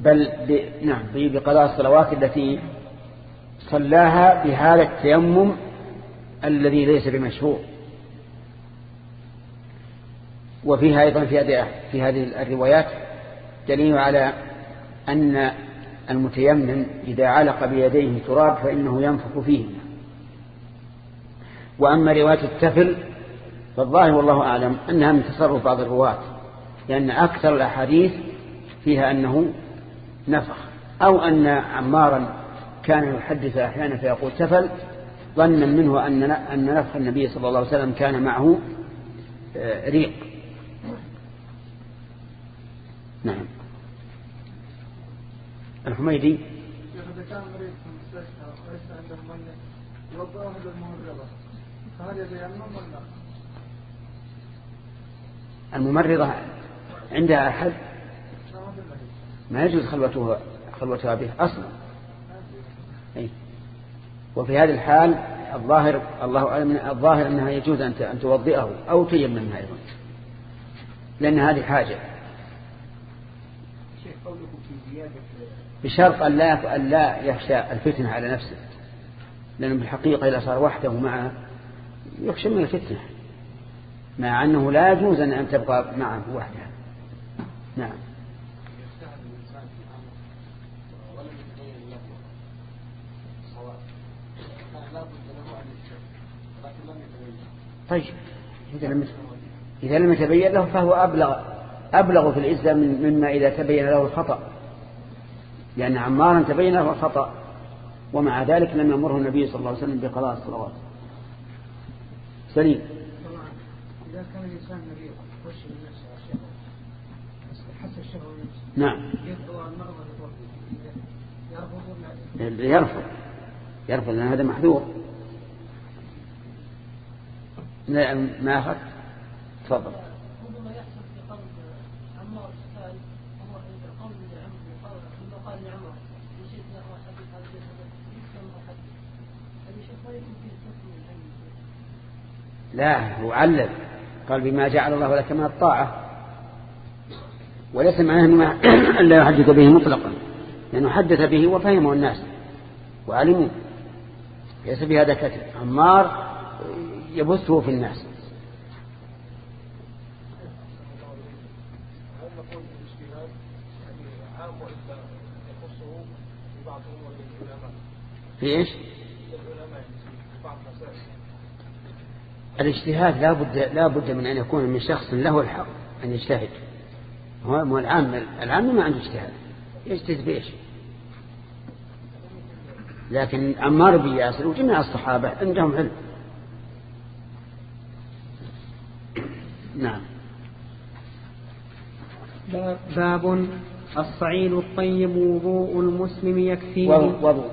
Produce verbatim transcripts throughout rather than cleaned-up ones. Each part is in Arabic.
بل ب... نعم بقضاء الصلوات التي صلاها بهذا التيمم الذي ليس بمشروع. وفيها أيضا في هذه في هذه الروايات دليل على أن المتيمم إذا علق بيديه تراب فإنه ينفخ فيه. وأما رواية التفل فالظاهر والله أعلم أنها من تصرف بعض الرواة، لأن أكثر الأحاديث فيها أنه نفخ، أو أن عمارا كان يحدث أحيانا فيقول تفل ظنا منه أن نفخ النبي صلى الله عليه وسلم كان معه ريق. نعم. الحميدي إذا كان مريض في المستشفى وليس عنده مية يوضعه للممرضة فهل يتيمم ولا؟ الممرضة عندها أحد ما يجوز خلوتها خلوتها به أصلا. أي. وفي هذه الحال الظاهر الله أعلم الظاهر أنها يجوز أن توضئه أو تيممها أيضا، لأن هذه حاجة، بشرط أن لا أن لا يخشى الفتنة على نفسه، لأنه بالحقيقة إذا صار وحده معه يخشى من الفتنة، مع أنه لا يجوز أن تبقى معه وحدها. نعم. طيب إذا لم إذا لم يتبين له فهو أبلغ أبلغ في العزة مما إذا تبين له الخطأ، لأن عمارا تبين له الخطأ ومع ذلك لم يأمره النبي صلى الله عليه وسلم بقضاء الصلوات. سليم. إذا كان الإنسان مريض وشي من نفسه حتى الشهوة نعم يرفض يرفض يرفض لأن هذا محذور. لا ما أخذ. تفضل. ربما يحصل في قلب عمار السائل هو عند القول لعمر ثم قال لعمر نسيت له حديث هذا يسلم حديث هذا شيء لا يمكن فيه الحكم من العلم. لا هو علل قال بما جعل الله لك من الطاعة، وليس معناه أن لا يحدث به مطلقا، لأنه حدث به وفهمه الناس وعلموا، ليس بهذا كتب. عمار يبثه في الناس. في إيش؟ الاجتهاد لا بد لا بد من أن يكون من شخص له الحق أن يجتهد. هو العام العام ما عنده اجتهاد يجتهد بإيش؟ لكن عمار بن ياسر وجميع الصحابة عندهم علم. نعم. باب الصعيد الطيب وضوء المسلم يكفيه. وضوء.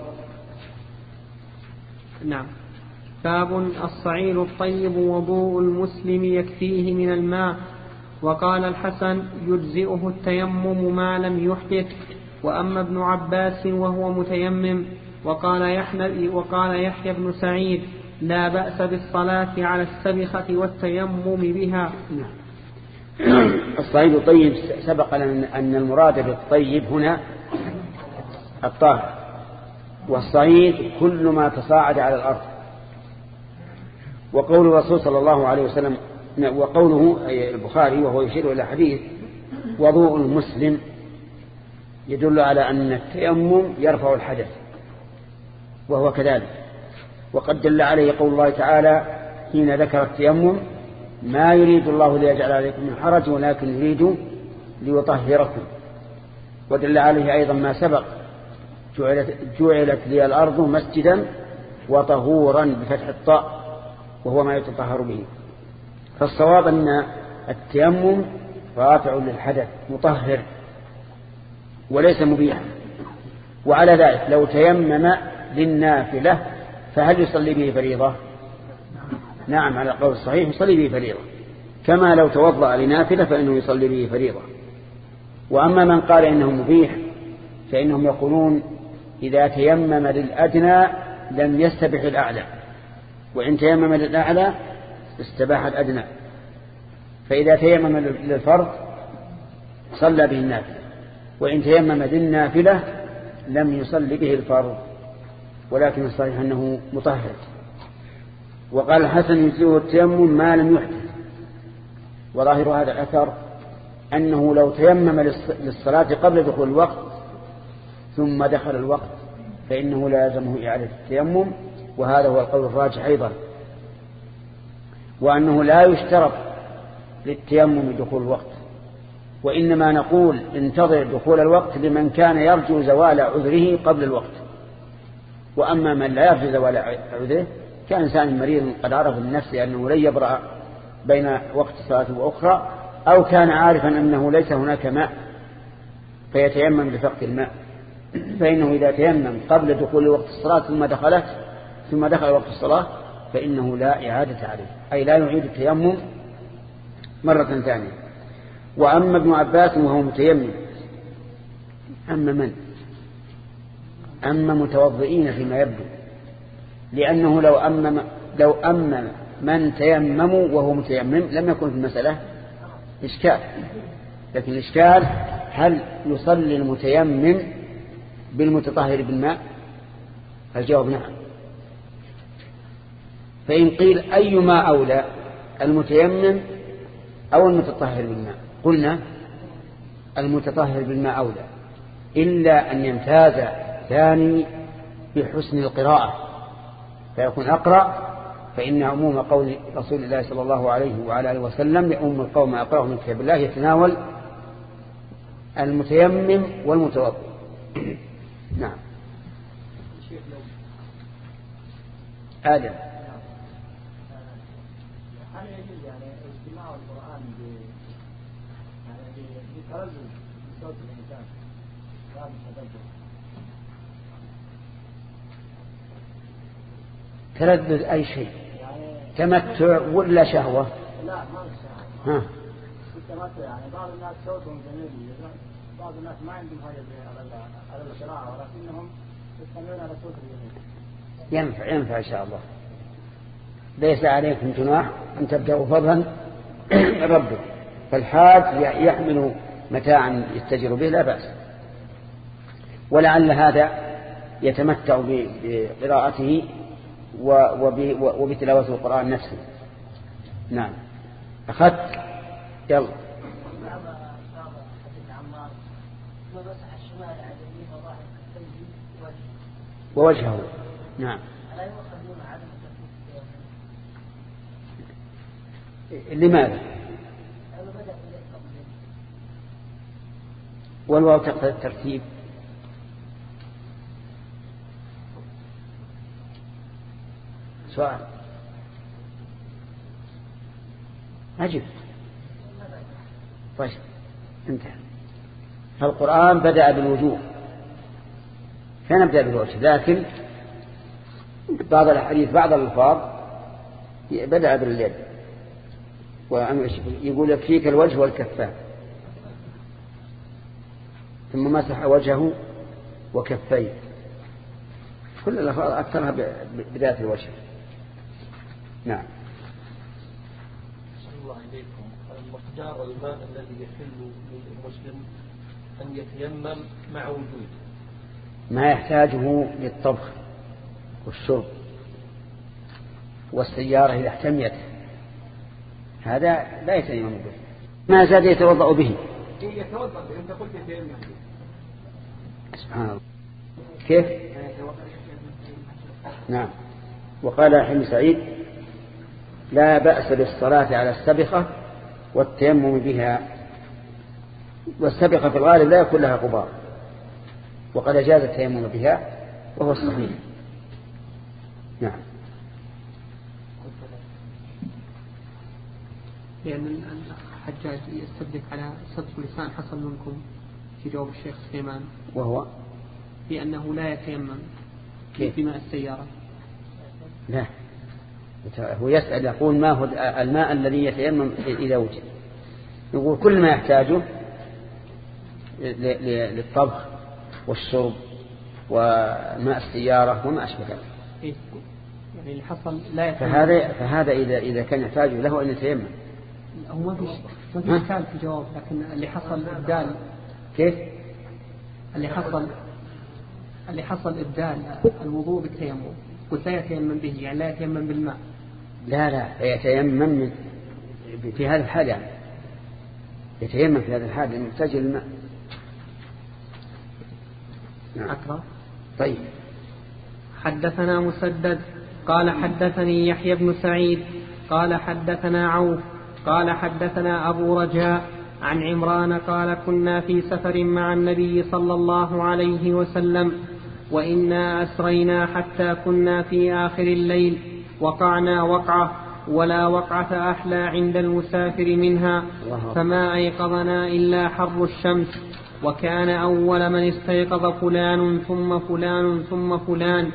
نعم. باب الصعيد الطيب وضوء المسلم يكفيه من الماء. وقال الحسن يجزئه التيمم ما لم يحدث. وأما ابن عباس وهو متيمم. وقال يحيى وقال يحيى بن سعيد لا بأس بالصلاة على السبخة والتيمم بها. الصعيد الطيب سبق لنا أن المراد بالطيب هنا الطاهر، والصعيد كل ما تصاعد على الأرض. وقول الرسول صلى الله عليه وسلم وقوله البخاري وهو يشير إلى حديث وضوء المسلم يدل على أن التيمم يرفع الحدث، وهو كذلك. وقد دل عليه قول الله تعالى حين ذكر التيمم ما يريد الله ليجعل عليكم من حرج ولكن يريد ليطهركم. ودل عليه أيضا ما سبق جعلت, جعلت لي الأرض مسجدا وطهورا بفتح الطاء وهو ما يتطهر به. فالصواب أن التيمم رافع للحدث مطهر وليس مبيحا. وعلى ذلك لو تيمم للنافلة فهل يصلي به فريضة؟ نعم على القول الصحيح يصلي به فريضة، كما لو توضأ لنافلة فإنه يصلي به فريضة. وأما من قال إنه مبيح فإنهم يقولون إذا تيمم للأدنى لم يستبح الأعلى، وإن تيمم للأعلى استباح الأدنى. فإذا تيمم للفرض صلى به النافلة، وإن تيمم بالنافلة لم يصل به الفرض، ولكن الصحيح أنه مطهر. وقال الحسن يجزئه التيمم ما لم يحدث، وظاهر هذا الأثر أنه لو تيمم للصلاة قبل دخول الوقت ثم دخل الوقت فإنه لا يلزمه إعادة التيمم، وهذا هو القول الراجح أيضا. وأنه لا يشترط للتيمم دخول الوقت، وإنما نقول انتظر دخول الوقت لمن كان يرجو زوال عذره قبل الوقت. وأما من لا يرجو زوال عذره كإنسان مريض قد عرف النفس أنه لن يبرأ بين وقت صلاة وأخرى، أو كان عارفا أنه ليس هناك ماء فيتيمم لفقد الماء، فإنه إذا تيمم قبل دخول وقت الصلاة ثم دخلت ثم دخل وقت الصلاة فإنه لا إعادة عليه، أي لا يعيد التيمم مرة ثانية. وأما ابن عباس وهو متيمم، أما من أما متوضئين فيما يبدو، لأنه لو أما لو أما من تيمموا وهو متيمم لم يكن في المسألة إشكال. لكن الإشكال هل يصلي المتيمم بالمتطهر بالماء؟ الجواب نعم. فإن قيل أيما أولى المتيمم أو المتطهر بالماء، قلنا المتطهر بالماء أولى، إلا أن يمتاز ثاني بحسن القراءة فيكون أقرأ، فإن عموم قول رسول الله صلى الله عليه وعلى آله وسلم يؤم القوم أقرأه من كتاب الله يتناول المتيمم والمتوضئ. نعم. آدم، هل يجوز يعني استماع القرآن يعني بتردد بصوت الإنسان بعد التدبر؟ تردد أي شيء، تمتع ولا شهوة؟ لا ما الشهوة. ها. التمتع يعني بعض الناس صوتهم جميل، بعض الناس ما عندهم هذا على القراءة ولكنهم يستمعون على صوت الجميل. ينفع ينفع إن شاء الله، ليس عليكم جناح أن تبدأوا فضلا ربك، فالحاج يحمل متاعا يتجر به لا بأس، ولعل هذا يتمتع بقراءته وبتلاوة القرآن نفسه. نعم. أخذت يلا. ووجهه. نعم. لماذا؟ والواو تقتضي الترتيب. سؤال أجب. طيب انتهى. فالقرآن بدأ بالوجوه فنبدأ بالوجه، لكن بعض الحديث بعض الألفاظ بدأ باليد، ويقول يكفيك الوجه والكفان، ثم مسح وجهه وكفيه، كل الألفاظ أكثرها بذات الوجه. نعم. صلى الله عليكم. مقدار الماء الذي يحل للمسلم أن يتيمم مع وجود ما يحتاجه للطبخ والشرب والسيارة إذا احتميت، هذا لا يتيمم به، ما زاد يتوضأ به. يتوضأ به، أنت قلت يتيمم. سبحان الله. كيف؟ نعم. وقال حمد سعيد لا بأس بالصلاة على السبخة والتيمم بها، والسبخة في الغالب لا يكون لها غبار، وقد جاز التيمم بها وهو الصحيح. نعم. لأن الحجاج يستدرك على صدق لسان حصل منكم في جواب الشيخ سليمان، وهو بأنه لا يتيمم في ماء السيارة. لا، هو يسأل يقول ما هو الماء الذي يتيمم إذا وجد، يقول كل ما يحتاجه للطبخ والشرب وماء السيارة وما أشبه ذلك. إيه؟ يعني اللي حصل لا يتيمم. فهذا فهذا إذا إذا كان يحتاج له أن يتيمم. هو ما فيش ما فيش كان في جواب، لكن اللي حصل الدال كيف؟ اللي حصل اللي حصل إبدال الوضوء بالتيمم، قلت لا يتيمم به، يعني لا يتيمم بالماء. لا لا يتيمم في هذا الحال، يعني يتيمم في هذا الحال لأنه محتاج للماء. نعم. أكرم. طيب. حدثنا مسدد قال حدثني يحيى بن سعيد قال حدثنا عوف قال حدثنا أبو رجاء عن عمران قال كنا في سفر مع النبي صلى الله عليه وسلم وإنا أسرينا حتى كنا في آخر الليل وقعنا وقعة ولا وقعة أحلى عند المسافر منها، فما أيقظنا إلا حر الشمس، وكان أول من استيقظ فلان ثم فلان ثم فلان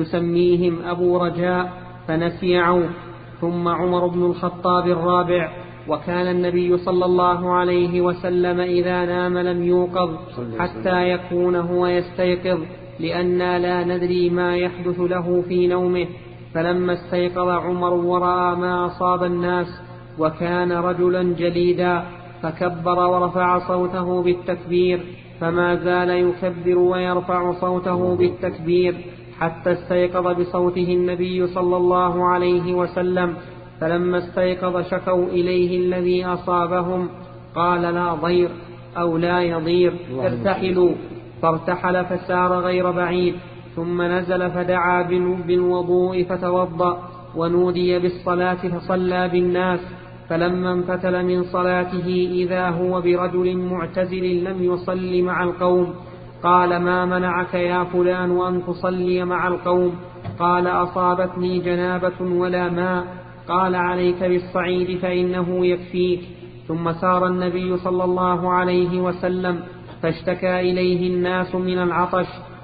يسميهم أبو رجاء فنسي عوف، ثم عمر بن الخطاب الرابع، وكان النبي صلى الله عليه وسلم إذا نام لم يوقظ حتى يكون هو يستيقظ، لأننا لا ندري ما يحدث له في نومه. فلما استيقظ عمر ورأى ما أصاب الناس وكان رجلا جليدا فكبر ورفع صوته بالتكبير، فما زال يكبر ويرفع صوته بالتكبير حتى استيقظ بصوته النبي صلى الله عليه وسلم. فلما استيقظ شكوا إليه الذي أصابهم، قال لا ضير أو لا يضير، ارتحلوا، فارتحل فسار غير بعيد، ثم نزل فدعا بالوضوء فتوضأ، ونودي بالصلاة فصلى بالناس، فلما انفتل من صلاته إذا هو برجل معتزل لم يصل مع القوم، قال ما منعك يا فلان أن تصلي مع القوم؟ قال أصابتني جنابة ولا ماء. قال عليك بالصعيد فإنه يكفيك. ثم سار النبي صلى الله عليه وسلم فاشتكى إليه الناس من العطش،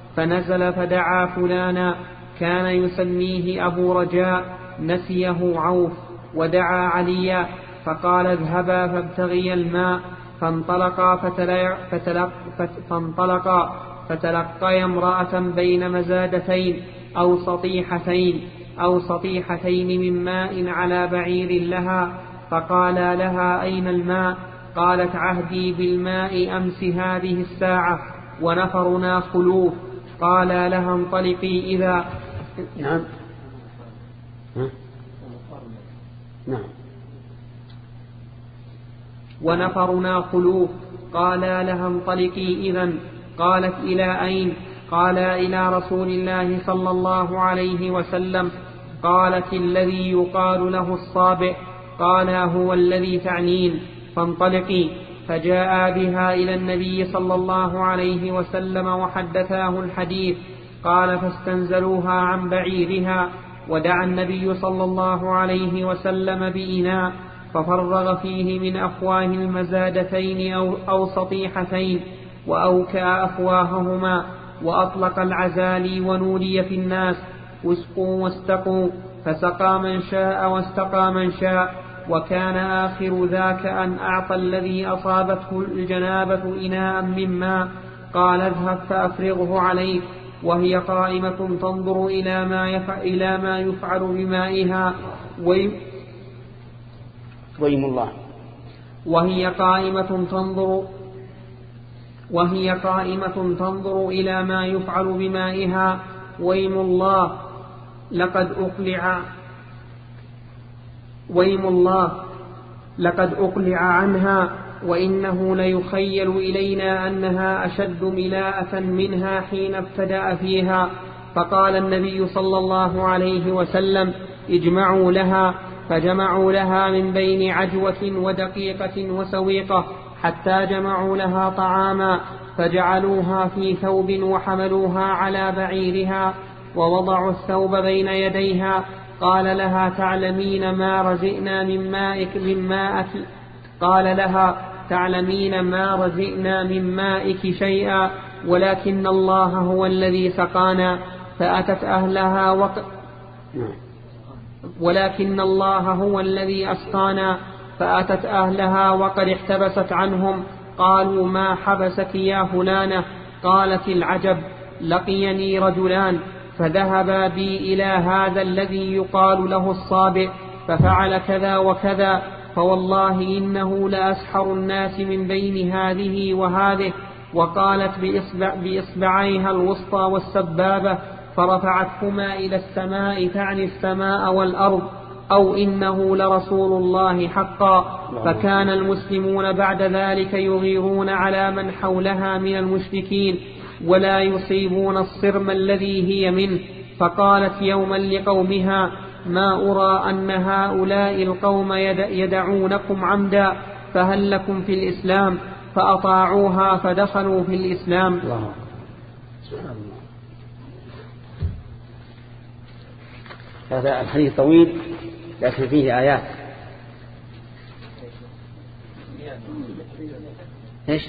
فنزل فدعا فلانا كان يسميه أبو رجاء نسيه عوف، ودعا عليا فقال اذهبا فابتغيا الماء، فانطلقا فتلق فانطلقا فتلقيا امرأة بين مزادتين أو سطيحتين أو سطيحتين من ماء على بعير لها، فقالا لها أين الماء؟ قالت عهدي بالماء أمس هذه الساعة ونفرنا خلوف. قالا لها انطلقي إذا نعم نعم ونفرنا خلوف. قالا لها انطلقي إذن. قالت إلى أين؟ قالا إلى رسول الله صلى الله عليه وسلم. قالت الذي يقال له الصابئ. قالا هو الذي تعنين، فانطلقي. فجاء بها إلى النبي صلى الله عليه وسلم وحدثاه الحديث. قال فاستنزلوها عن بعيرها، ودعا النبي صلى الله عليه وسلم بإناء ففرغ فيه من أفواه المزادتين أو, أو سطيحتين، وأوكأ أفواههما، وأطلق العزالي ونودي في الناس واسقوا واستقوا، فسقى من شاء واستقى من شاء. وكان آخر ذاك أن أعطى الذي أصابته الجنابة إناء من ماء، قال اذهب فأفرغه عليك، وهي قائمة تنظر إلى ما يفعل, إلى ما يفعل بمائها ويم ويم الله وهي قائمة تنظر وهي قائمة تنظر إلى ما يفعل بمائها ويم الله لقد أقلع ويم الله لقد أقلع عنها، وإنه ليخيل إلينا أنها أشد ملاءة منها حين ابتدأ فيها. فقال النبي صلى الله عليه وسلم اجمعوا لها، فجمعوا لها من بين عجوة ودقيقة وسويقة حتى جمعوا لها طعاما، فجعلوها في ثوب وحملوها على بعيرها ووضعوا الثوب بين يديها. قال لها تعلمين ما رزئنا من مائك من مائك قال لها تعلمين ما رزئنا من مائك شيئا، ولكن الله هو الذي سقانا. فأتت أهلها وق... ولكن الله هو الذي أسقانا. فأتت أهلها وقد احتبست عنهم. قالوا ما حبسك يا فلانة؟ قالت العجب، لقيني رجلان فذهبا بي إلى هذا الذي يقال له الصابئ ففعل كذا وكذا، فوالله إنه لأسحر الناس من بين هذه وهذه. وقالت بإصبع بإصبعيها الوسطى والسبابة فرفعتهما إلى السماء تعني السماء والأرض أو إنه لرسول الله حقا. فكان المسلمون بعد ذلك يغيرون على من حولها من المشركين ولا يصيبون الصرم الذي هي منه. فقالت يوما لقومها ما أرى أن هؤلاء القوم يدعونكم عمدا فهل لكم في الإسلام؟ فأطاعوها فدخلوا في الإسلام. الله. هذا الحديث طويل لكن فيه آيات. إيش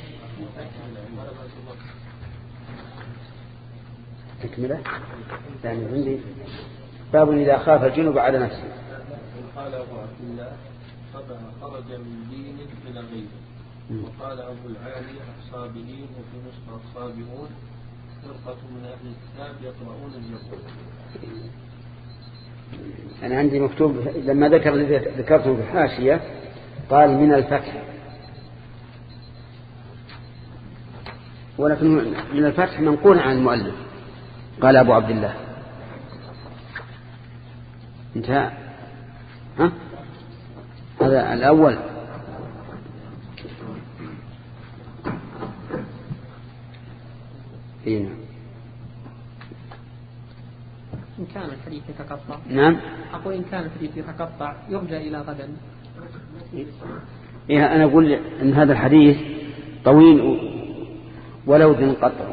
تكملة يعني عندي باب إذا خاف الجنوب على نفسه. قال أبو عبد الله خرج من دين من غيره. وقال أبو العالي الصابئين وفي نسخة الصابئون فرقة من أهل الكتاب يقرؤون اليقول. أنا عندي مكتوب لما ذكر ذكرته في الحاشية قال من الفتح، ولكن من الفتح منقول عن المؤلف. قال أبو عبد الله انتهى. ها هذا الأول. إيه. إن كان الحديث يتقطع. نعم. أقول إن كان الحديث يتقطع يرجع إلى غدا. إيه أنا أقول إن هذا الحديث طويل ولو ذن قطع.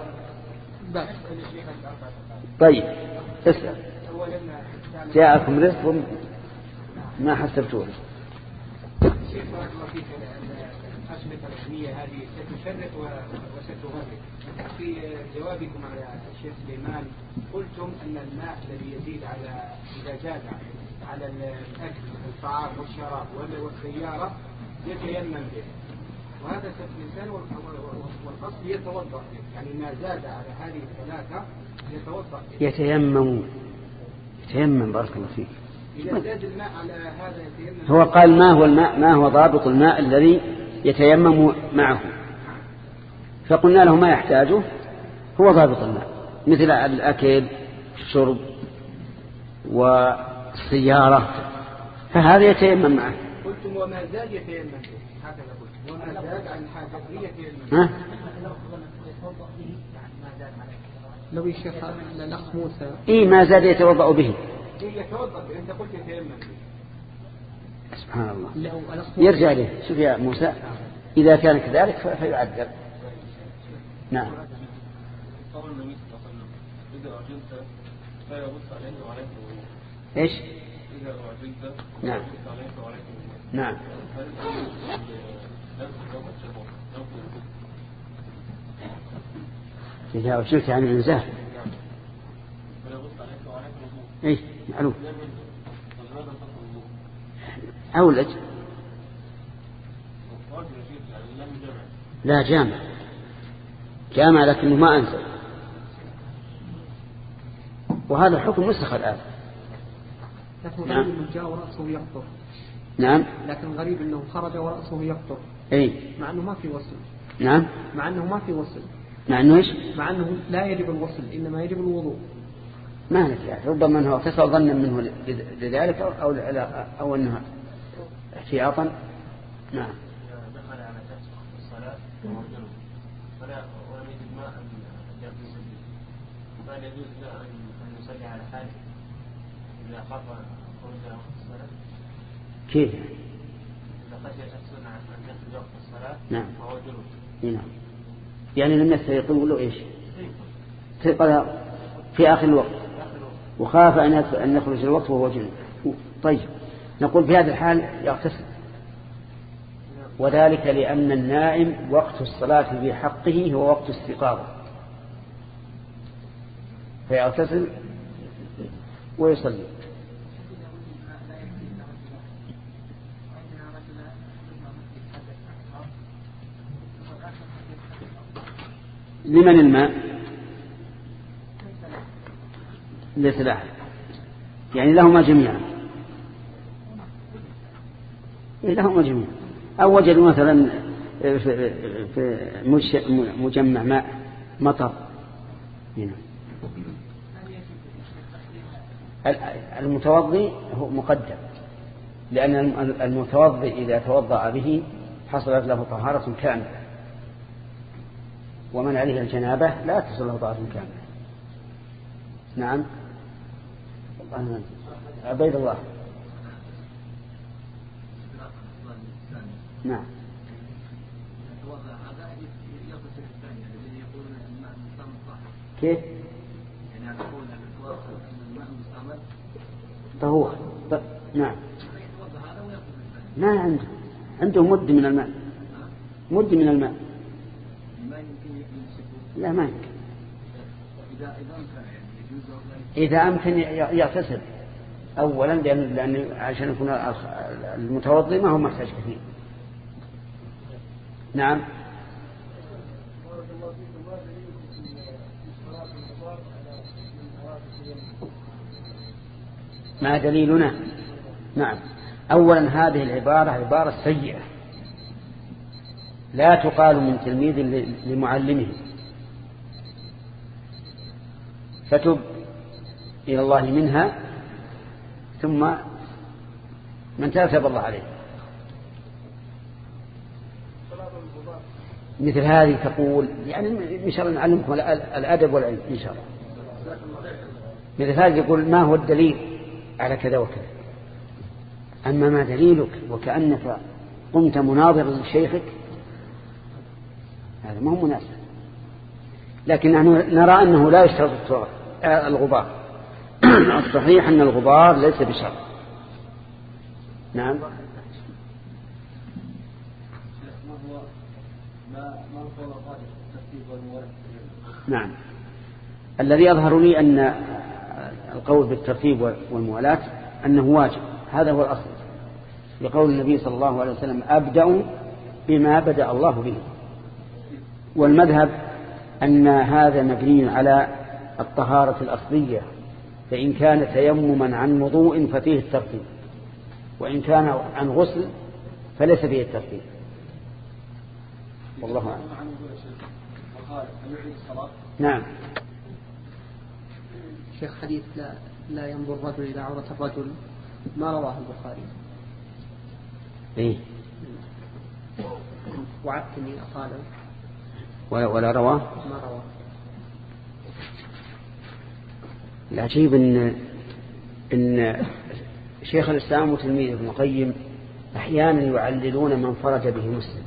طيب اسأل. جاءكم رزق ما حسبتوه. شيخ بارك الله فيك الأشرطة العلمية هذه ستشرق وستغرق. في جوابكم على الشيخ سليمان قلتم أن الماء الذي يزيد على إذا زاد على الأكل والطعام والشراب والسيارة يتيمم به، وهذا الإنسان والقصد يتوضأ به، يعني ما زاد على هذه الثلاثة يتوضأ به. يتيمم يتيمم بارك الله فيك. إذا زاد الماء على هذا يتيمم. هو قال ما هو الماء ما هو ضابط الماء الذي يتيمم معه، فقلنا له ما يحتاجه هو ضابط الماء مثل الأكل الشرب والسيارة فهذا يتيمم معه. قلتم وما زاد يتيمم به، هكذا قلت وما زاد عن حاجته يتيمم. ها لو يشيخ الأخ موسى إيه ما زاد يتوضأ به. يتوضأ به أنت قلت يتيمم به. سبحان الله. يرجع له. شوف يا موسى إذا كان كذلك فيعذب. نعم. قول النبي صلى الله عليه وسلم إذا أعجلت فيغص عليك وعليك إيش؟ إذا أعجلت نعم. فيغص عليك وعليك نعم. إذا أعجلت عن الإنزال إيش معلوم أولج لا جامع جامع لكنه ما أنزل، وهذا الحكم نسخ الآن. لكن غريب أنه جاء ورأسه يقطر. نعم. لكن غريب أنه خرج ورأسه يقطر. أي. مع أنه ما في وصل. نعم. مع أنه ما في وصل. مع أنه إيش؟ مع أنه لا يجب الوصل إنما يجب الوضوء. ما نفع يعني. ربما أنه اغتسل ظنا منه لذلك أو أو, أو أنه احتياطا. نعم. دخل على الصلاة ومرجله فلا ولم يجد ماء أن يغتسل به، فهل يجوز له أن يصلي على حاله إذا خاف خروج وقت الصلاة؟ كيف؟ إذا خشي شخص أن يخرج وقت الصلاة نعم. وهو جنوب. نعم. يعني لم يستيقظ له إيش؟ استيقظ في آخر الوقت وخاف أن يخرج الوقت وهو جنوب. طيب نقول في هذا الحال يغتسل، وذلك لأن النائم وقت الصلاة في حقه هو وقت استيقاظه، فيغتسل ويصلي. لمن الماء؟ ليس له، يعني لهما جميعا، لهما جميعا. أو وجدوا مثلا في مجمع ماء مطر هنا. المتوضي هو مقدم، لأن المتوضي إذا توضأ به حصلت له طهارة كاملة، ومن عليه الجنابة لا تصل له طهارة كاملة. نعم عبيد الله. نعم كيف؟ طهور. نعم ما عنده عنده مد من الماء، مد من الماء. لا ما يمكن. إذا أمكن يغتسل أولا، لأن, لأن عشان يكون المتوضي ما هو محتاج كثير. نعم ما دليلنا؟ نعم أولا هذه العبارة عبارة سيئة لا تقال من تلميذ لمعلمه، فتب إلى الله منها ثم من تاب الله عليه. مثل هذه تقول يعني إن شاء الله نعلمكم الأدب والعلم إن شاء الله. مثل هذه يقول ما هو الدليل على كذا وكذا، أما ما دليلك وكأنك قمت مناظرا لشيخك هذا ما هو مناسب. لكن نحن نرى أنه لا يشترط الغبار. الصحيح أن الغبار ليس بشرط. نعم نعم الذي يظهر لي أن القول بالترتيب والموالاة أنه واجب، هذا هو الأصل، لقول النبي صلى الله عليه وسلم أبدأ بما بدأ الله به. والمذهب أن هذا مبني على الطهارة الأصلية، فإن كان تيمما عن وضوء ففيه الترتيب، وإن كان عن غسل فليس فيه الترتيب. والله أعلم. نعم شيخ حديث لا, لا ينظر الرجل إلى عورة الرجل ما رواه البخاري. إيه وعدتني أقاله ولا رواه ما رواه. العجيب إن إن شيخ الإسلام وتلميذه ابن القيم أحيانا يعللون من فرج به مسلم.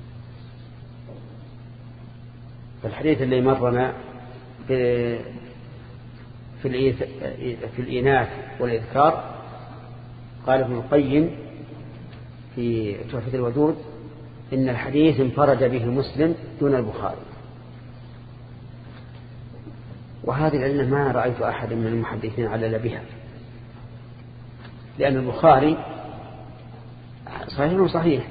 فالحديث اللي مرنا في في في الإناث والإذكار قال ابن القيم في تحفة الودود إن الحديث انفرد به مسلم دون البخاري. وهذه العلة ما رأيت أحد من المحدثين علل بها، لأن البخاري صحيح وصحيح،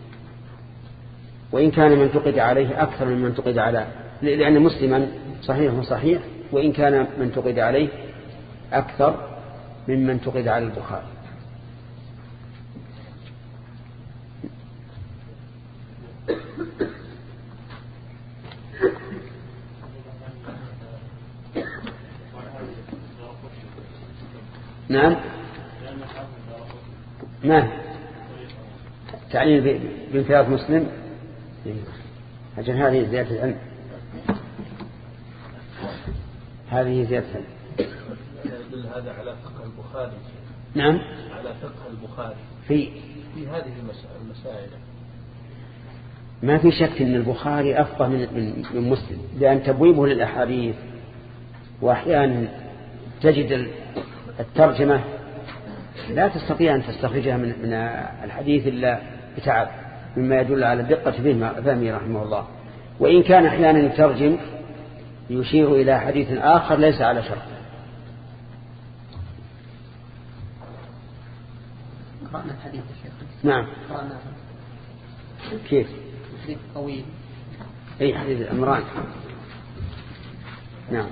وإن كان من انتقد عليه أكثر من من انتقد على، لأن مسلما صحيح وصحيح، وإن كان من انتقد عليه أكثر من من انتقد على البخاري. نعم ما تعليل بانفراد مسلم أجل هذه زيادة العلم، هذه زيادة العلم. يدل هذا على فقه البخاري. نعم على فقه البخاري في في هذه المسائل. ما في شك أن البخاري أفقه من من مسلم، لأن تبويبه للأحاديث وأحيانا تجد الترجمة لا تستطيع أن تستخرجها من من الحديث إلا بتعب، مما يدل على دقة فهمه رحمه الله. وإن كان أحيانا يترجم يشير إلى حديث آخر ليس على شرط. قرأنا الحديث الشيخ. نعم قرأنا كيف حديث طويل. أي حديث عمران. نعم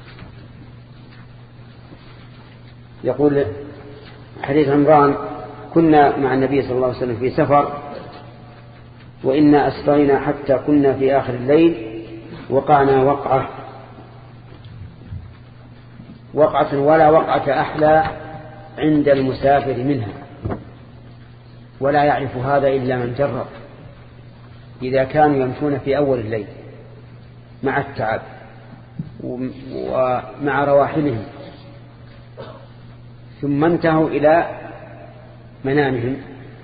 يقول حديث عمران كنا مع النبي صلى الله عليه وسلم في سفر وإنا أسرينا حتى كنا في آخر الليل وقعنا وقعة وقعة ولا وقعة أحلى عند المسافر منها، ولا يعرف هذا إلا من جرب. إذا كانوا يمشون في أول الليل مع التعب ومع رواحلهم ثم انتهوا إلى منامهم،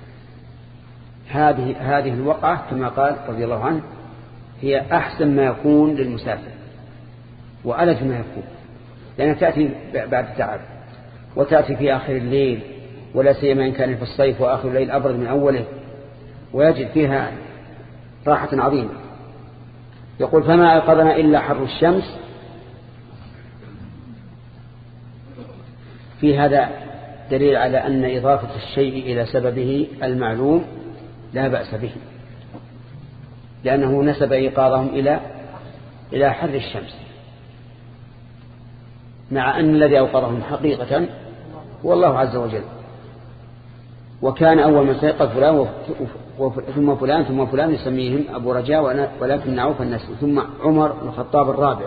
هذه هذه الوقعة كما قال رضي الله عنه هي أحسن ما يكون للمسافر وألذ ما يكون، لأنها تأتي بعد التعب وتأتي في آخر الليل، ولا سيما إن كان في الصيف وآخر الليل أبرد من أوله، ويجد فيها راحة عظيمة. يقول فما أيقظنا إلا حر الشمس. في هذا دليل على أن إضافة الشيء إلى سببه المعلوم لا بأس به، لأنه نسب إيقاظهم إلى إلى حر الشمس، مع أن الذي أوقظهم حقيقة هو الله عز وجل. وكان أول من سيقظ فلان ثم فلان ثم فلان يسميهم أبو رجاء ولكن نعوف الناس، ثم عمر بن الخطاب الرابع.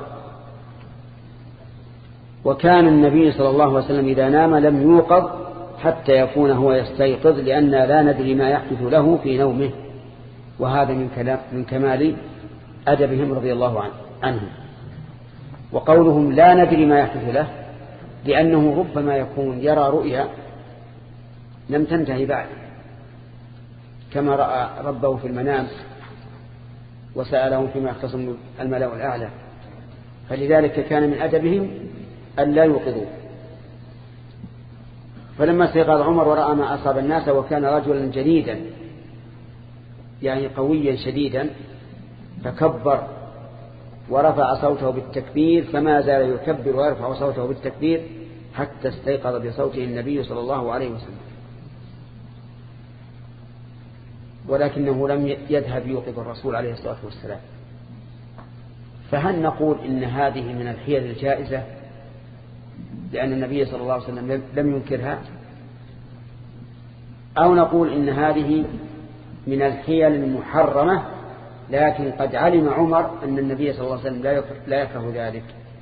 وكان النبي صلى الله عليه وسلم إذا نام لم يوقظ حتى يكون هو يستيقظ، لأن لا ندري ما يحدث له في نومه، وهذا من كلام من كمال أدبهم رضي الله عنهم. وقولهم لا ندري ما يحدث له لأنه ربما يكون يرى رؤيا لم تنتهي بعد، كما رأى ربه في المنام وسأله فيما يختصم الملأ الأعلى، فلذلك كان من أدبهم أن لا يوقظوا. فلما استيقظ عمر ورأى ما أصاب الناس وكان رجلا جديدا يعني قويا شديدا، فكبر ورفع صوته بالتكبير، فما زال يكبر ويرفع صوته بالتكبير حتى استيقظ بصوته النبي صلى الله عليه وسلم، ولكنه لم يذهب يوقظ الرسول عليه الصلاة والسلام. فهل نقول إن هذه من الحيل الجائزة لأن النبي صلى الله عليه وسلم لم ينكرها، أو نقول إن هذه من الحيل المحرمة لكن قد علم عمر أن النبي صلى الله عليه وسلم لا يكره ذلك؟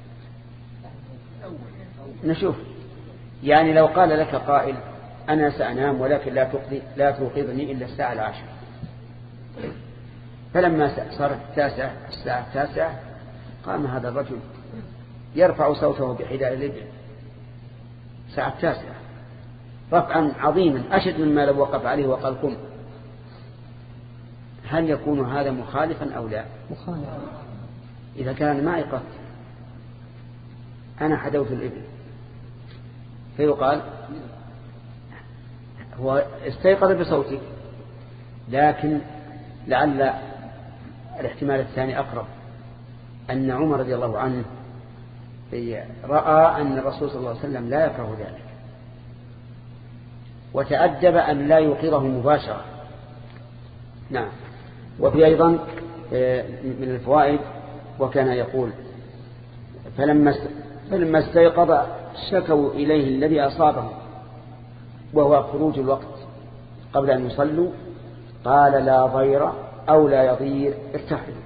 نشوف. يعني لو قال لك قائل أنا سأنام ولكن لا لا توقظني إلا الساعة العاشرة، فلما صارت التاسعة الساعة التاسعة قام هذا الرجل يرفع صوته بحداء الإبل الساعة التاسعة رفعا عظيما أشد مما لو وقف عليه وقال قم. هل يكون هذا مخالفا أو لا؟ مخالفا. إذا كان ما أيقظت أنا حدوت الإبل فيقال هو استيقظ بصوته، لكن لعل الاحتمال الثاني أقرب، أن عمر رضي الله عنه رأى أن الرسول صلى الله عليه وسلم لا يكره ذلك وتأدب أن لا يوقظه مباشرة. نعم. وفي أيضا من الفوائد وكان يقول فلما فلما استيقظ شكوا إليه الذي أصابه وهو خروج الوقت قبل أن يصلوا، قال لا ضير أو لا يضير ارتحلوا.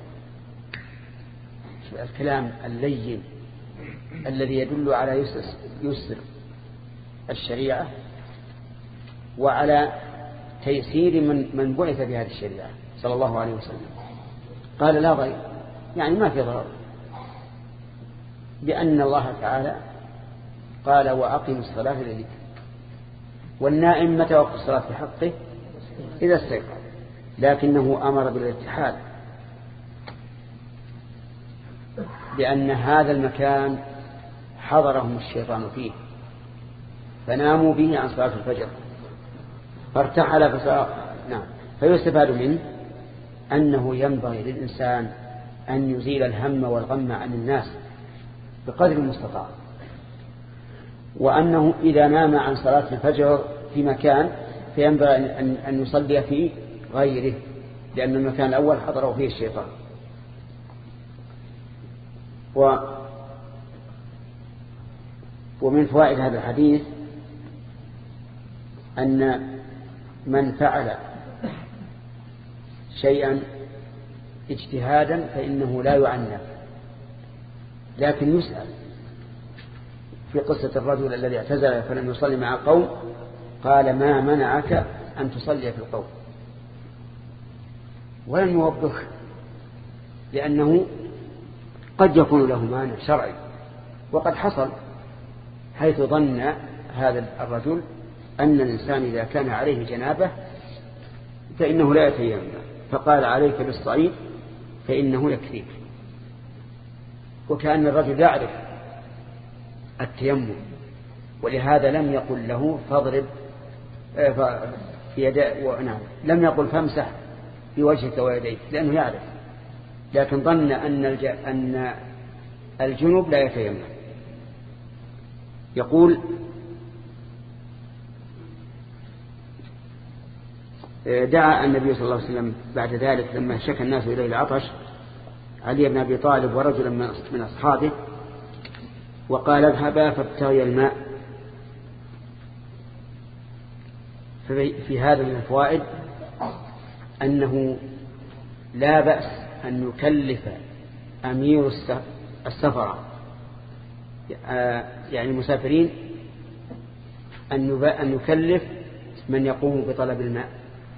الكلام اللين الذي يدل على يسر, يسر الشريعة وعلى تيسير من, من بعث بهذه الشريعة صلى الله عليه وسلم. قال لا ضير يعني ما في ضرر، بأن الله تعالى قال وأقم الصلاة لذكر، والنائم متى وقت الصلاة في حقه إذا استيقظ، لكنه أمر بالارتحال لأن هذا المكان حضرهم الشيطان فيه فناموا به عن صلاة الفجر فارتحل فصار. نعم. فيستفاد منه أنه ينبغي للإنسان أن يزيل الهم والغم عن الناس بقدر المستطاع، وأنه إذا نام عن صلاة الفجر في مكان فينبغي أن يصلي في غيره، لأن المكان الأول حضره فيه الشيطان. و ومن فوائد هذا الحديث أن من فعل شيئا اجتهادا فإنه لا يعنف، لكن يسأل في قصة الرجل الذي اعتزل فلم يصلي مع قوم قال ما منعك أن تصلي في القوم، ولم يوبخ لأنه قد يكون له مانع شرعي. وقد حصل حيث ظن هذا الرجل أن الإنسان إذا كان عليه جنابه فإنه لا يتيمم، فقال عليك بالصعيد فإنه يكفيك، وكأن الرجل يعرف التيمم، ولهذا لم يقل له فاضرب في يديه، ونعم لم يقل فامسح في وجهك ويديك لأنه يعرف، لكن ظن أن أن الجنوب لا يتيمم. يقول دعا النبي صلى الله عليه وسلم بعد ذلك لما شكى الناس إليه العطش علي بن أبي طالب ورجلا من أصحابه وقال اذهبا فابتغي الماء. في هذا من الفوائد أنه لا بأس أن يكلف أمير السفر يعني المسافرين أن يكلف من يقوم بطلب الماء،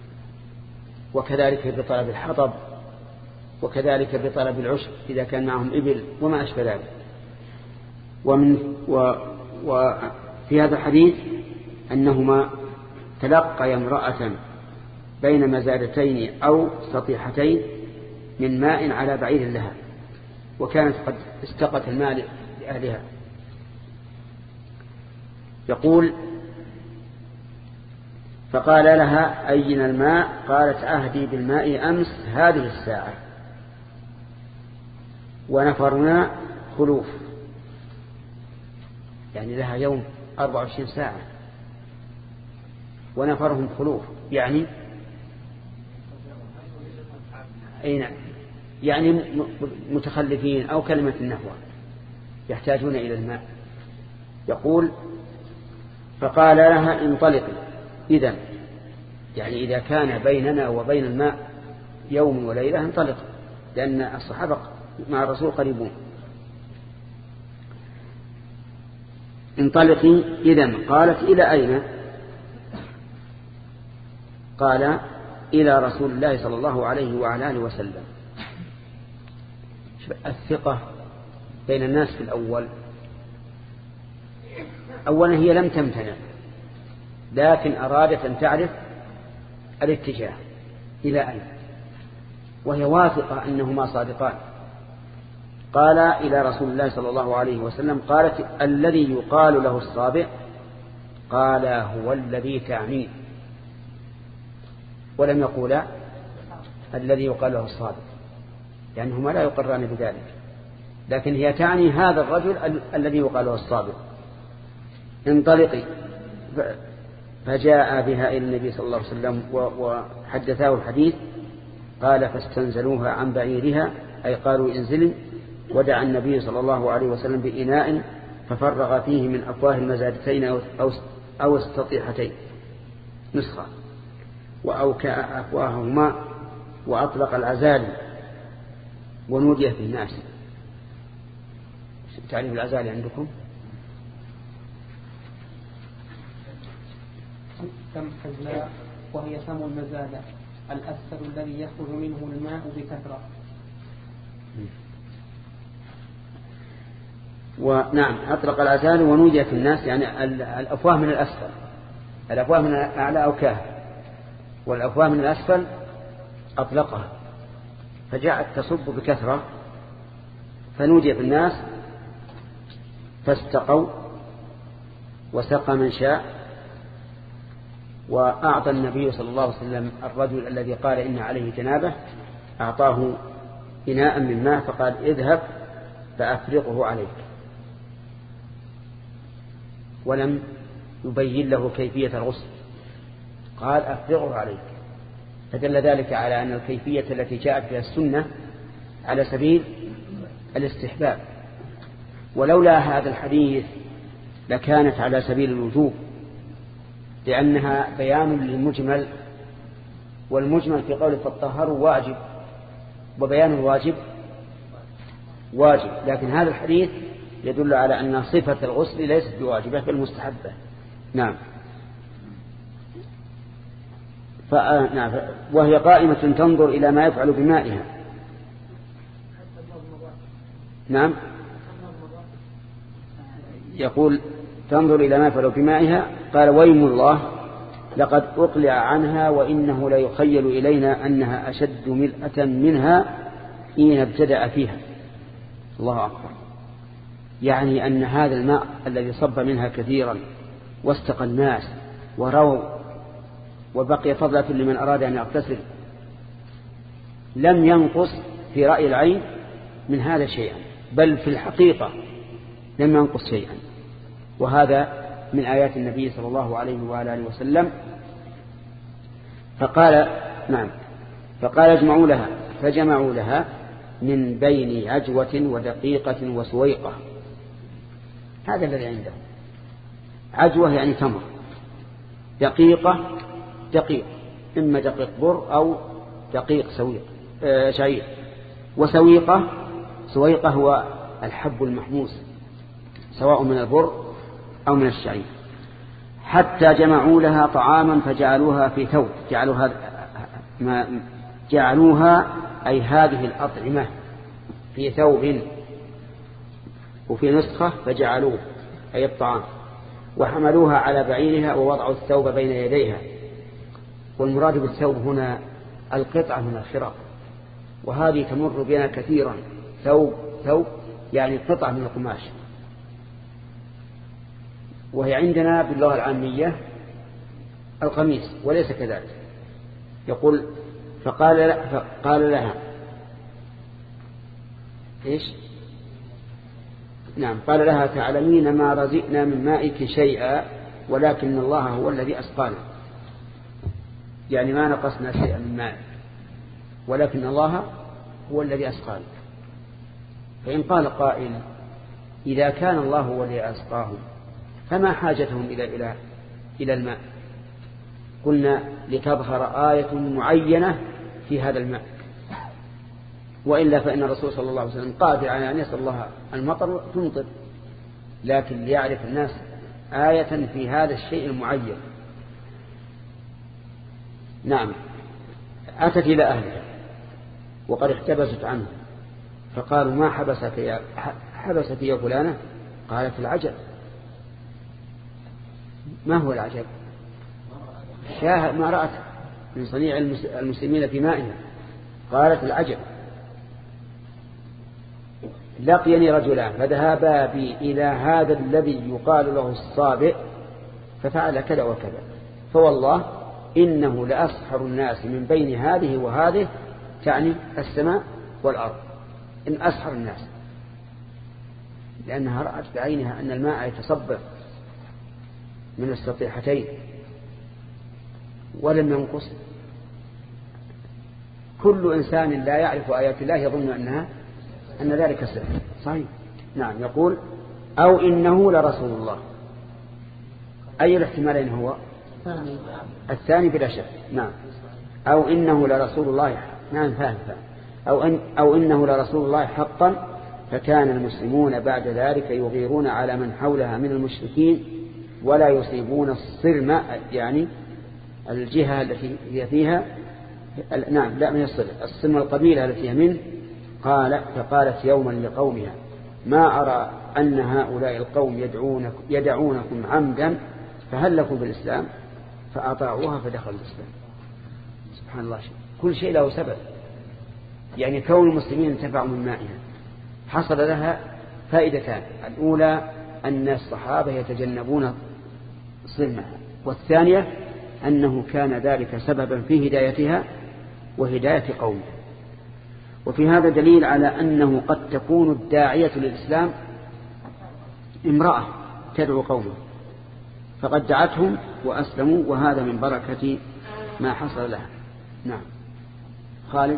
وكذلك بطلب الحطب، وكذلك بطلب العشب إذا كان معهم إبل وما أشبه ذلك. ومن و وفي هذا الحديث أنهما تلقى امرأة بين مزادتين أو سطيحتين من ماء على بعير لها، وكانت قد استقت الماء لأهلها. يقول فقال لها أين الماء؟ قالت أهدي بالماء أمس هذه الساعة ونفرنا خلوف، يعني لها يوم أربع وعشرين ساعة ونفرهم خلوف، يعني أين يعني متخلفين أو كلمة النحو يحتاجون إلى الماء. يقول فقال لها انطلقي، إذن يعني إذا كان بيننا وبين الماء يوم وليلة انطلق، لأن الصحابة مع الرسول قريبون. انطلقي إذن. قالت إلى أين؟ قال إلى رسول الله صلى الله عليه وعلى آله وسلم. الثقة بين الناس في الأول، أولا هي لم تمتنع لكن أرادت أن تعرف الاتجاه إلى أين، وهي واثقة أنهما صادقان. قال إلى رسول الله صلى الله عليه وسلم. قالت الذي يقال له الصابع؟ قال هو الذي تعنيه، ولم يقولا الذي يقال له الصابع، يعني هما لا يقران بذلك، لكن هي تعني هذا الرجل ال- الذي يقال له الصابع. انطلقي. فجاء بها إلى النبي صلى الله عليه وسلم وحدثاه الحديث. قال فاستنزلوها عن بعيرها، أي قالوا انزلي. ودعا النبي صلى الله عليه وسلم بإناء ففرغ فيه من أفواه المزادتين أو, أو السطيحتين نسخة، وأوكأ أفواههما وأطلق العزال ونودي في الناس. تعريف العزال عندكم؟ كم حزلاء، وهي سم المزادة الأسفل الذي يخرج منه الماء بكثرة. ونعم أطلق العزال ونودي في الناس، يعني الأفواه من الأسفل، الأفواه من الأعلى أوكاها، والأفواه من الأسفل أطلقها، فجاءت تصب بكثرة فنودي في الناس فاستقوا وسقى من شاء. وأعطى النبي صلى الله عليه وسلم الرجل الذي قال إن عليه جنابه أعطاه إناء من ماء فقال اذهب فأفرغه عليك، ولم يبين له كيفية الغسل، قال أفرغه عليك، فدل ذلك على أن الكيفية التي جاءت بها السنة على سبيل الاستحباب، ولولا هذا الحديث لكانت على سبيل الوجوب، لأنها بيان للمجمل والمجمل في قوله فالطهر واجب، وبيان الواجب واجب، لكن هذا الحديث يدل على أن صفة الغسل ليست بواجبة بل مستحبة. نعم. نعم. وهي قائمة تنظر إلى ما يفعل بمائها. نعم. يقول تنظر إلى ما يفعل بمائها. قال ويم الله لقد أقلع عنها وإنه لا يخيل إلينا أنها أشد ملأة منها حين ابتدأ فيها. الله أكبر. يعني أن هذا الماء الذي صب منها كثيرا واستقى الناس ورووا وبقي فضلة لمن أراد أن يغتسل لم ينقص في رأي العين من هذا شيئا، بل في الحقيقة لم ينقص شيئا. وهذا من آيات النبي صلى الله عليه وآله وسلم. فقال نعم فقال اجمعوا لها، فجمعوا لها من بين عجوة ودقيقة وسويقة. هذا الذي عنده. عجوة يعني تمر، دقيقة دقيق، إما دقيق بر أو دقيق سويق آه شعير، وسويقة سويقة هو الحب المحموس سواء من البر أو من الشعير. حتى جمعوا لها طعاما فجعلوها في ثوب، جعلوها ما جعلوها أي هذه الأطعمة في ثوب، وفي نسخة فجعلوه أي الطعام، وحملوها على بعيرها ووضعوا الثوب بين يديها. والمراد بالثوب هنا القطعة من الخراق، وهذه تمر بنا كثيرا. ثوب ثوب يعني قطعة من القماش، وهي عندنا باللغة العامية القميص وليس كذلك. يقول فقال, فقال لها إيش؟ نعم قال لها تعلمين ما رزقنا من مائك شيئا ولكن الله هو الذي أسقانا، يعني ما نقصنا شيئا من ماء ولكن الله هو الذي أسقانا. فإن قال قائل إذا كان الله هو الذي أسقاهم فما حاجتهم إلى إلى إلى الماء؟ قلنا لتظهر آية معينة في هذا الماء، وإلا فإن الرسول صلى الله عليه وسلم قادر على أن يسأل الله المطر تمطر، لكن ليعرف الناس آية في هذا الشيء المعين. نعم. أتت إلى أهلها وقد احتبست عنه، فقالوا ما حبسك يا حبست يا فلانة؟ قالت العجب. ما هو العجب؟ شاهد ما رأت من صنيع المسلمين في مائها. قالت العجب لقيني رجلان فذهبا بي إلى هذا الذي يقال له الصابئ ففعل كذا وكذا، فوالله إنه لأسحر الناس من بين هذه وهذه، تعني السماء والأرض، إن أسحر الناس، لأنها رأت بعينها أن الماء يتصبب من السطيحتين ولم ينقص. كل إنسان لا يعرف آيات الله يظن أنها أن ذلك سحر. صحيح. نعم. يقول أو إنه لرسول الله. أي الاحتمالين هو؟ الثاني بلا شك. نعم. أو إنه لرسول الله. نعم فاهم فاهم. أو, إن أو إنه لرسول الله حقا. فكان المسلمون بعد ذلك يغيرون على من حولها من المشركين ولا يصيبون الصرم، يعني الجهة التي هي فيها. نعم لا من الصرم، الصرم القبيلة التي هي منه. قال فقالت يوما لقومها ما أرى أن هؤلاء القوم يدعونك يدعونكم عمدا فهل لكم بالإسلام؟ فأطاعوها فدخلوا الإسلام. سبحان الله. كل شيء له سبب. يعني كون المسلمين انتفعوا من مائها حصل لها فائدتان: الأولى أن الصحابة يتجنبون صرمها، والثانية أنه كان ذلك سببا في هدايتها وهداية قومها. وفي هذا دليل على أنه قد تكون الداعية للإسلام امرأة تدعو قومه، فقد دعتهم وأسلموا، وهذا من بركة ما حصل لها. نعم. خالد.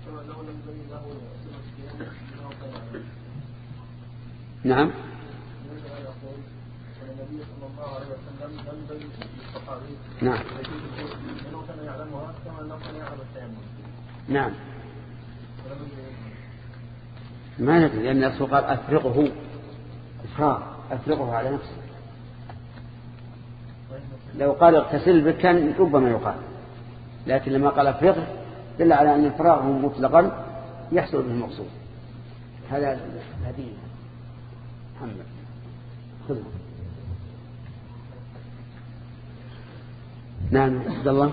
لم نعم نعم ما ندري لأن الرسول قال أفرغه إفراغ أفرغه على نفسه. لو قال اغتسل به كان ربما يقال، لكن لما قال أفرغه دل على أن إفراغه مطلقا يحصل به المقصود. هذا هديه محمد خذه. نعم عبد الله.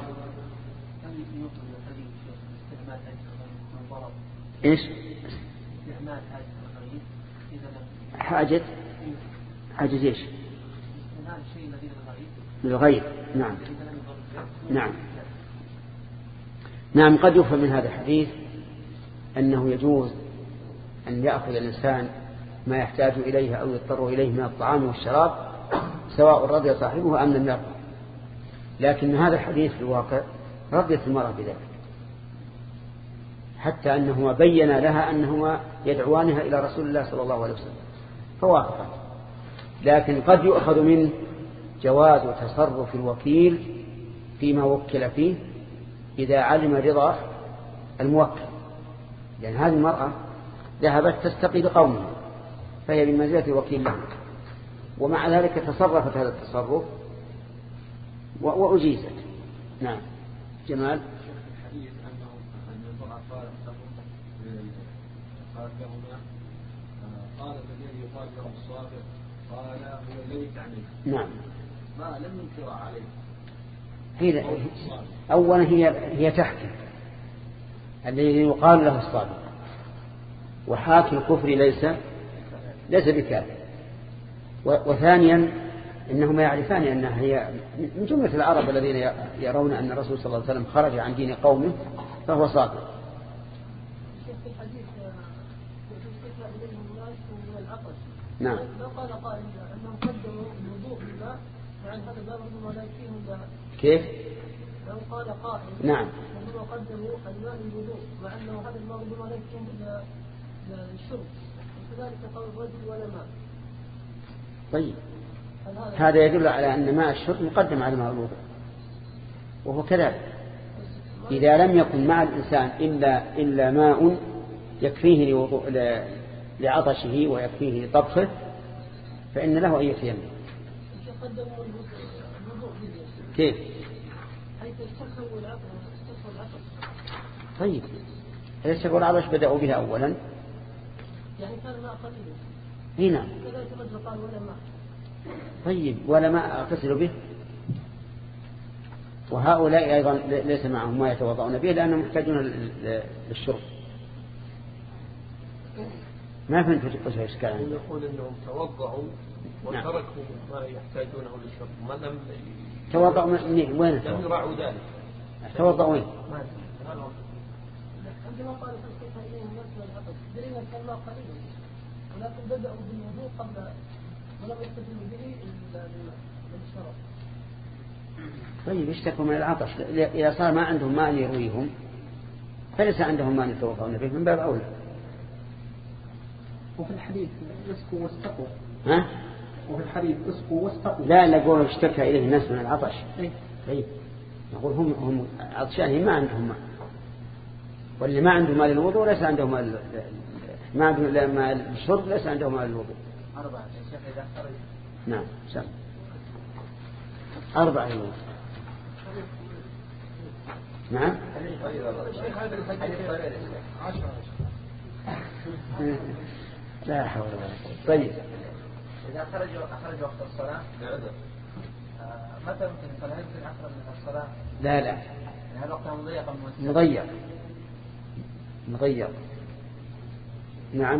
ايش حاجة حاجة ايش للغير؟ نعم نعم نعم. قد يفهم من هذا الحديث أنه يجوز أن يأخذ الإنسان ما يحتاج إليه أو يضطر إليه من الطعام والشراب سواء رضي صاحبه أم لم يرضى، لكن هذا الحديث في الواقع رضيت المرأة بذلك، حتى أنهما بين لها أنهما يدعوانها إلى رسول الله صلى الله عليه وسلم فوافقت. لكن قد يؤخذ منه جواز تصرف الوكيل فيما وكل فيه إذا علم رضا الموكل، لأن هذه المرأة ذهبت تستقي بقومها فهي بمنزلة الوكيل له، ومع ذلك تصرفت هذا التصرف وأجيزت. نعم جمال. الحديث أنه أن المرأة قالت لهم قالت لهما قالت الذي يقال له الصابر قال هو الذي تعنيه. نعم ما لم ينكر عليه. هي أولا هي هي تحكي الذي يقال له الصابر، وحاكي الكفر ليس ليس بكافر. وثانيا إنهما يعرفان أنها هي من جملة العرب الذين يرون أن الرسول صلى الله عليه وسلم خرج عن دين قومه فهو صادق. نعم. لو قال قائل أنهم قدموا الوضوء بالماء وعن هذا الباب ربما لا يكفيهم. كيف؟ لو قال قائل نعم ربما قدموا الماء للوضوء مع أنه هذا الماء ربما لا يكفيهم للشرب، وكذلك قول الرجل ولا ماء. طيب هذا يدل على أن ماء الشرب مقدم على ماء الوضوء، وهو كذلك. إذا لم يكن مع الإنسان إلا إلا ماء يكفيه لوضوء لعطشه ويكفيه لطبخه فإن له أن يتيمم. كيف؟ طيب يستكوا العطش بدأوا بها أولا. يعني كان ماء قليل. هنا. طيب ولا ماء أغتسل به؟ وهؤلاء أيضا ليس معهم ما يتوضعون به لأنهم محتاجون للشرب. ما فهمت وجه إشكال عنه. يقول أنهم توضعوا وتركوا ما يحتاجونه للشرب. ما لم توضعوا من وين؟ لم يراعوا ذلك. توضعوا وين؟ عندما قال في الصحيح إليهم الناس والعقل درينا كان ماء قليل، ولكن بدأوا بالوضوء قبل ولم يستدلوا به إلا للشرب. طيب اشتكوا من العطش، إذا صار ما عندهم ماء يرويهم فليس عندهم ماء يتوضعون به من باب أولى. وفي الحديث اسقوا واستقوا. ها؟ وفي الحديث اسقوا واستقوا. لا نقول اشتكى إليه الناس من العطش. أي. طيب نقول هم هم عطشانين ما عندهم ماء، واللي ما عنده ماء للوضوء ليس عنده ماء، ما عنده ماء للشرب ليس عنده ماء للوضوء. أربعة يا شيخ إذا خرج. نعم سم. أربعة يوم. نعم. لا حول ولا قوة. طيب. إذا خرج أخرج وقت الصلاة. متى ممكن الصلاة؟ يمكن أخرج من الصلاة. لا لا. هذا وقت مضيق مضيق. مضيق. نعم.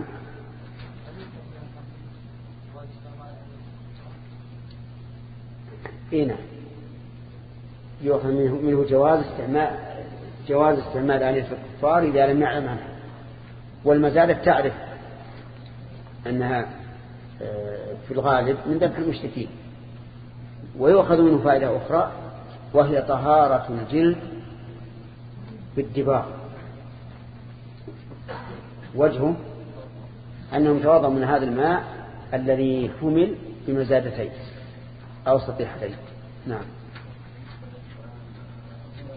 هنا يؤخذ منه, منه جواز استعمال جواز استعمال آلية الكفار إذا لم يعلم عنها، والمزادة تعرف أنها في الغالب من ذبح المشركين. ويؤخذ منه فائدة أخرى وهي طهارة الجلد بالدباغ. وجهه أنهم توضأوا من هذا الماء الذي حمل بمزادتين أو سطيحتين. نعم.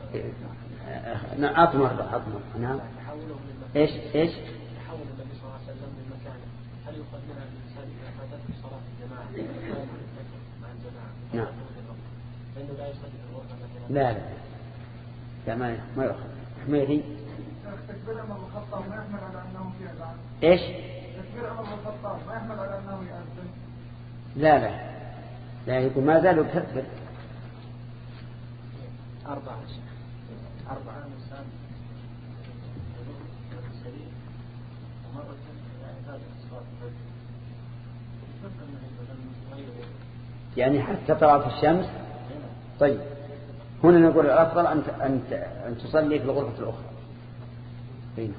أطمر أطمر نعم. إيش إيش تحول النبي صلى الله عليه وسلم من مكانه، هل يقدمها الإنسان إذا فاتته صلاة الجماعة مع الجماعة؟ نعم. لأنه لا يصلي في الغرفة مثلا. لا لا لا ما ما يأخذ. حميدي. تكبير عمر الخطاب ما يحمل على أنه في أذان. إيش؟ تكبير عمر الخطاب ما يحمل على أنه يأذن. لا لا لا يقول ما زالوا يكبر. أربعة أربعة إنسان سريع ومرة هذا الصلاة يعني حتى طلعت الشمس. طيب هنا نقول الأفضل أن أن أن تصلي في الغرفة الأخرى. هنا.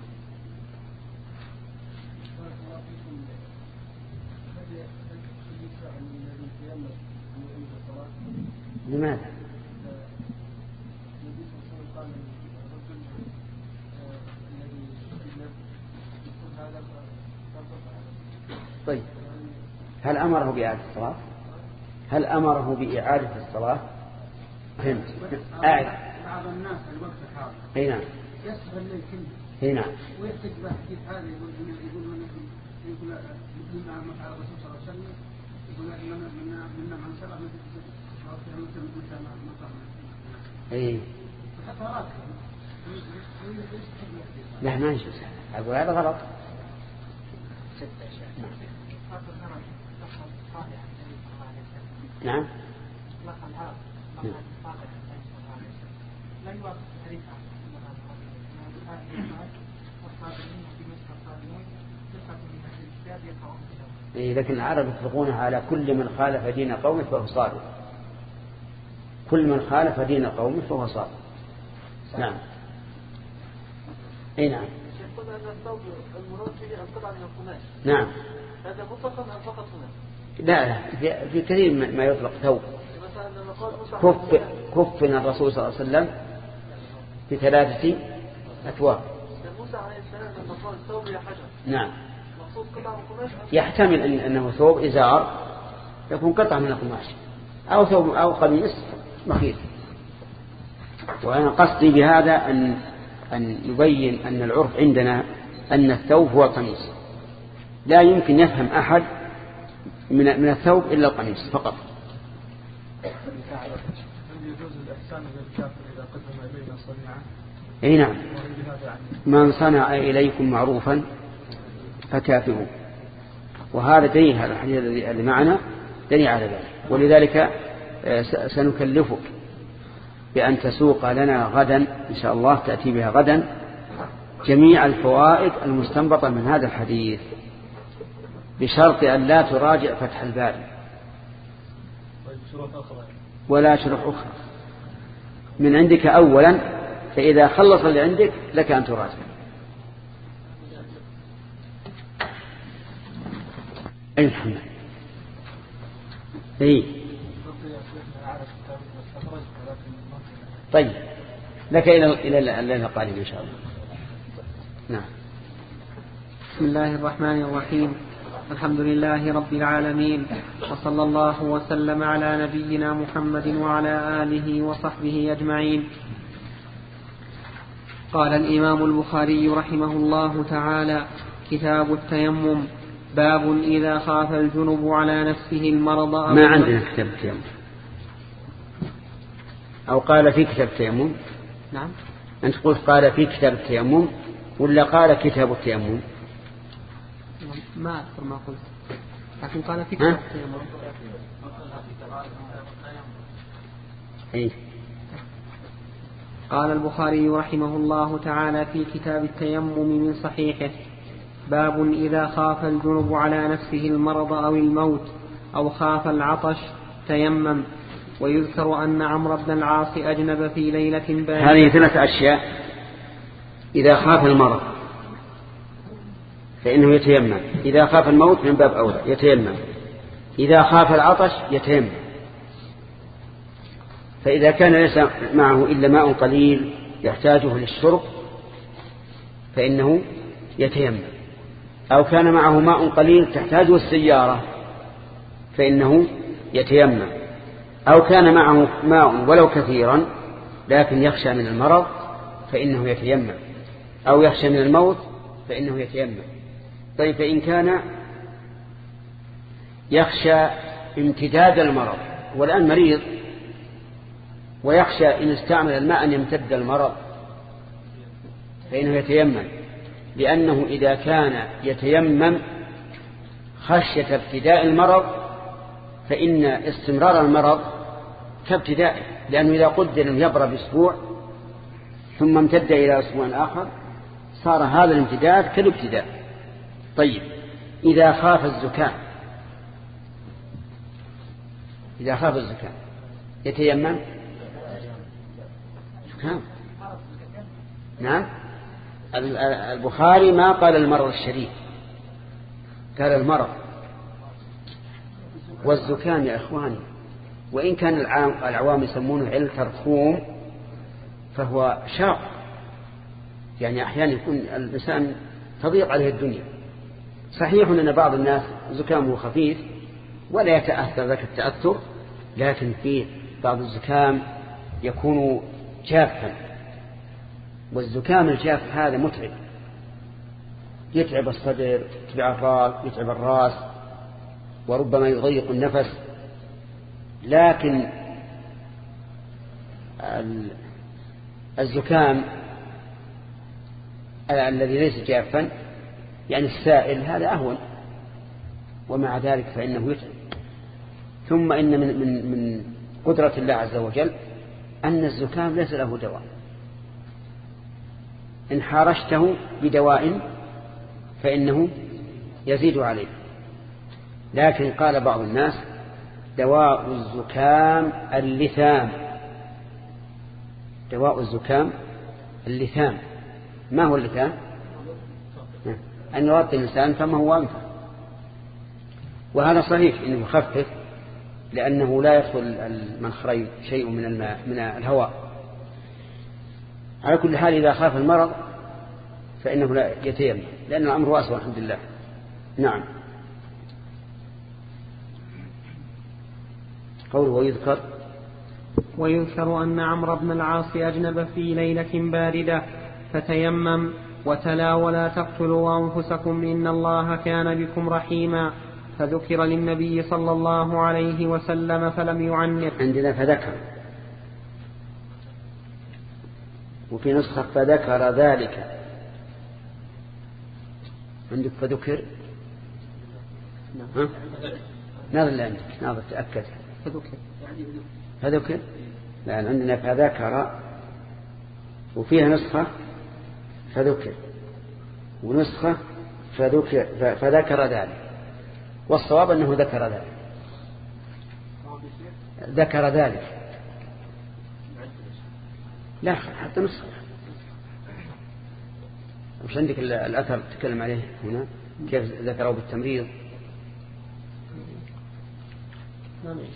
لماذا؟ طيب هل أمره بإعادة الصلاة؟ هل أمره بإعادة الصلاة؟ فهمت. أعد. بعض الناس الوقت الحاضر. أي نعم. يسهل الليل كله. أي نعم. ويحتج بحديث هذا يقول يقول من يقول من مع الرسول صلى الله عليه وسلم يقول من من من من سبع من مثل مثل ما ما إيه. حتى راتب. لا ما يجوز. أقول هذا غلط. نعم. نعم. إيه لكن العرب يطلقونها على كل من خالف دين قومه فهو صادق. كل من خالف دين قومه فهو صادق. نعم. اي نعم. قلنا ان الثوب المراد به القطعه من القماش. نعم. هذا مطلقا ام فقط هنا؟ لا لا في, في كثير ما يطلق ثوب. كف كفنا الرسول صلى الله عليه وسلم بثلاثة أثواب. موسى عليه السلام لما قال الثوب يا حجر. نعم. مقصود قطعه من القماش. يحتمل أن أنه ثوب إزار يكون قطعة من القماش أو ثوب أو قميص مخيط. وأنا قصدي بهذا أن أن يبين أن العرف عندنا أن الثوب هو القميص. لا يمكن يفهم أحد من من الثوب إلا القميص فقط. يجوز الإحسان للكافر إذا قدم إلينا صنيعا. أي نعم. من صنع إليكم معروفا فكافئوه. وهذا دليل هذا الحديث الذي معنا دليل على ذلك. ولذلك سنكلفك بأن تسوق لنا غدا إن شاء الله تأتي بها غدا جميع الفوائد المستنبطة من هذا الحديث بشرط أن لا تراجع فتح الباري ولا شروح أخرى من عندك أولا، فإذا خلص اللي عندك لك أن تراجع. أي الحمد. أي طيب لك إلى إلى الليلة القادمة إن شاء الله. نعم. بسم الله الرحمن الرحيم. الحمد لله رب العالمين، وصلى الله وسلم على نبينا محمد وعلى آله وصحبه أجمعين. قال الإمام البخاري رحمه الله تعالى: كتاب التيمم. باب إذا خاف الجنب على نفسه المرض أو ما عندنا كتاب التيمم، أو قال في كتاب التيمم. نعم. أنت قلت قال في كتاب التيمم ولا قال كتاب التيمم؟ ما أذكر ما قلت، لكن قال في كتاب التيمم. إيه؟ قال البخاري رحمه الله تعالى في كتاب التيمم من صحيحه: باب إذا خاف الجنب على نفسه المرض أو الموت أو خاف العطش تيمم. ويذكر أن عمرو بن العاص أجنب في ليلة باردة. هذه ثلاث أشياء: إذا خاف المرض فإنه يتيمم، إذا خاف الموت من باب أولى يتيمم، إذا خاف العطش يتيمم. فإذا كان ليس معه إلا ماء قليل يحتاجه للشرب فإنه يتيمم، أو كان معه ماء قليل تحتاجه السيارة فإنه يتيمم، أو كان معه ماء ولو كثيرا لكن يخشى من المرض فإنه يتيمم، أو يخشى من الموت فإنه يتيمم. طيب فإن كان يخشى امتداد المرض، والآن مريض ويخشى إن استعمل الماء أن يمتد المرض، فإنه يتيمم، لأنه إذا كان يتيمم خشية ابتداء المرض فإن استمرار المرض كابتدائه، لأنه إذا قدر أن يبرى بأسبوع ثم امتد إلى أسبوع آخر صار هذا الامتداد كالابتداء. طيب إذا خاف الزكام، إذا خاف الزكام يتيمم؟ زكام؟ نعم. البخاري ما قال المرض الشديد، قال المرض. والزكام يا إخواني وإن كان العوام يسمونه علة ترخوم فهو شاق، يعني أحيانا يكون الإنسان تضيق عليه الدنيا. صحيح أن بعض الناس زكامه خفيف ولا يتأثر ذاك التأثر، لكن في بعض الزكام يكون جافا، والزكام الجاف هذا متعب، يتعب الصدر، يتعب الراس، يتعب الراس، وربما يضيق النفس. لكن الزكام الذي ليس جافا يعني السائل هذا أهون، ومع ذلك فإنه يتعب. ثم إن من, من, من قدرة الله عز وجل أن الزكام ليس له دواء، إن حارشته بدواء فإنه يزيد عليه. لكن قال بعض الناس دواء الزكام اللثام، دواء الزكام اللثام. ما هو اللثام؟ أن يغطي الإنسان فما هو أنفع، وهذا صحيح إنه يخفف لأنه لا يدخل المنخرين شيء من الماء من الهواء. على كل حال إذا خاف المرض فإنه لا يتيمم، لأن الأمر واسع الحمد لله. نعم. قوله ويذكر ويذكر أن عمرو بن العاص أجنب في ليلة باردة فتيمم وتلا ولا تقتلوا أنفسكم إن الله كان بكم رحيما، فذكر للنبي صلى الله عليه وسلم فلم يعنف. عندنا فذكر، وفي نسخة فذكر ذلك. عندك فذكر؟ ها؟ ناظر اللي عندك، ناظر تأكد. فذكر فذكر؟ لا، عندنا فذكر، وفيها نسخة فذكر ونسخة فذكر, فذكر ذلك، والصواب أنه ذكر ذلك. ذكر ذلك لا حتى نسخة. مش عندك الأثر تتكلم عليه هنا كيف ذكروا بالتمريض؟ ما نعيش.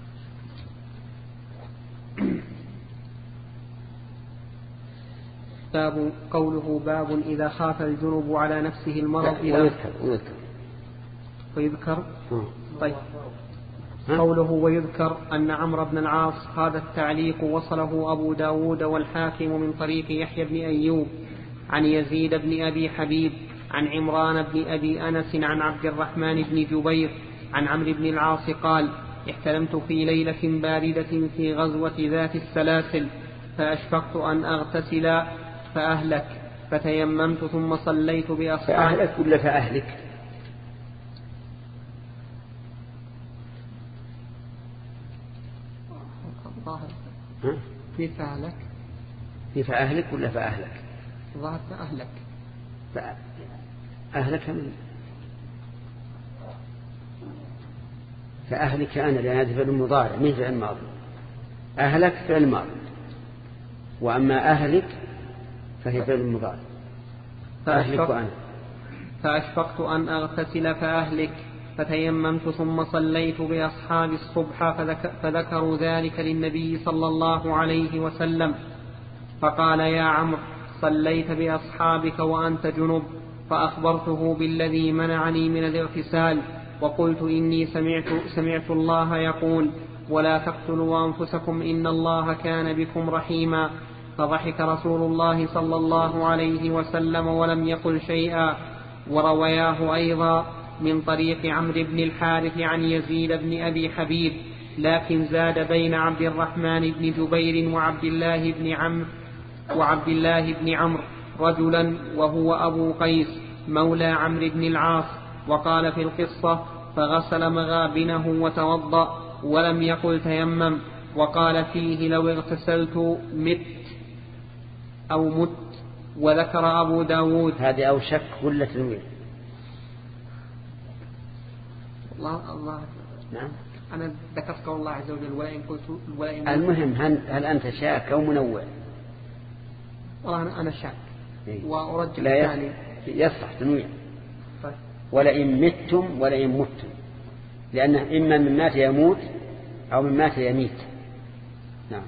باب قوله باب إذا خاف الجنب على نفسه المرض إذا ويذكر ويذكر ويذكر طيب. قوله ويذكر أن عمرو بن العاص هذا التعليق وصله أبو داود والحاكم من طريق يحيى بن أيوب عن يزيد بن أبي حبيب عن عمران بن أبي أنس عن عبد الرحمن بن جبير عن عمرو بن العاص قال احتلمت في ليلة باردة في غزوة ذات السلاسل فأشفقت أن أغتسل فأهلك فتيممت ثم صليت بأصحابي. فأهلك ولا فأهلك؟ في فأهلك في فأهلك ولا فأهلك؟ ظاهر فأهلك. فأهلك من فأهلك أنا لأن هذا فعل مضارع من فعل ماضي. أهلك فعل ماضي، وأما أهلك فهي فعل مضارع. فأهلك وأنا فأشفقت أن أغتسل فأهلك فتيممت ثم صليت بأصحاب الصبح فذك فذكروا ذلك للنبي صلى الله عليه وسلم فقال يا عمرو صليت بأصحابك وأنت جنب، فأخبرته بالذي منعني من الاغتسال وقلت إني سمعت, سمعت الله يقول ولا تقتلوا أنفسكم إن الله كان بكم رحيما. فضحك رسول الله صلى الله عليه وسلم ولم يقل شيئا. وروياه أيضا من طريق عمرو بن الحارث عن يزيد بن أبي حبيب، لكن زاد بين عبد الرحمن بن جبير وعبد الله بن عمرو وعبد الله بن عمرو رجلا وهو أبو قيس مولى عمرو بن العاص. وقال في القصة: فغسل مغابنه وتوضأ ولم يقل تيمم. وقال فيه: لو اغتسلت مت أو مت. وذكر أبو داود هذه أو شك ولا تنوير؟ الله الله نعم. أنا ذكرت قول الله عز وجل: ولئن قلت ولئن. المهم هل, هل أنت شاك أو منوع؟ والله أنا شاك. إيه؟ وأرجح لا الثاني. يصح تنويع. طيب. ولئن متم ولئن متم، لأنه إما من مات يموت أو من مات يميت. نعم.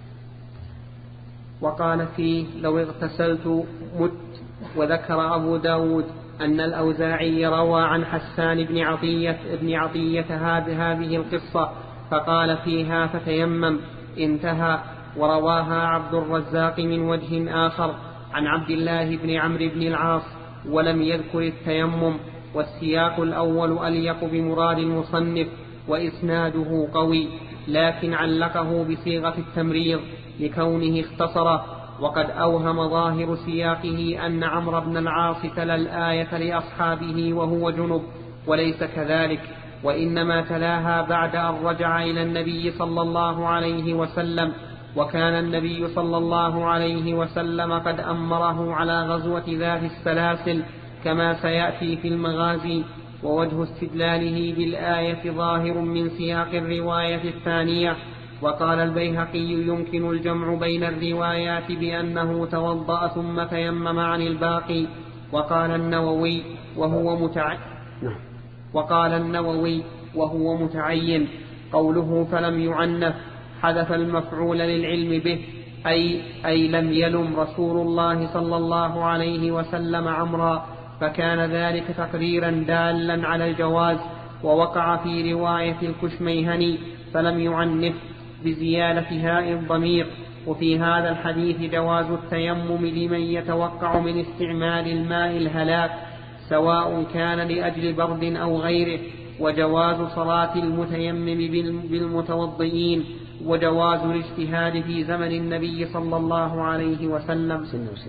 وقال فيه: لو اغتسلت مت. وذكر أبو داود أن الأوزاعي روى عن حسان بن عطية ابن عطية هذه القصة فقال فيها: فتيمم. انتهى. ورواها عبد الرزاق من وجه آخر عن عبد الله بن عمرو بن العاص ولم يذكر التيمم. والسياق الأول أليق بمراد المصنف وإسناده قوي، لكن علقه بصيغة التمريض لكونه اختصره. وقد أوهم ظاهر سياقه أن عمرو بن العاص تلا الآية لأصحابه وهو جنب، وليس كذلك، وإنما تلاها بعد أن رجع إلى النبي صلى الله عليه وسلم. وكان النبي صلى الله عليه وسلم قد أمره على غزوة ذات السلاسل كما سيأتي في المغازي. ووجه استدلاله بالآية ظاهر من سياق الرواية الثانية. وقال البيهقي: يمكن الجمع بين الروايات بأنه توضأ ثم تيمم عن الباقي. وقال النووي وهو متعين وقال النووي وهو متعين قوله فلم يعنف حذف المفعول للعلم به، أي, أي لم يلم رسول الله صلى الله عليه وسلم عمرا، فكان ذلك تقريرا دالا على الجواز. ووقع في رواية الكشميهني فلم يعنف بزيادة هاء الضمير. وفي هذا الحديث جواز التيمم لمن يتوقع من استعمال الماء الهلاك سواء كان لأجل برد أو غيره، وجواز صلاة المتيمم بالمتوضئين، وجواز الاجتهاد في زمن النبي صلى الله عليه وسلم.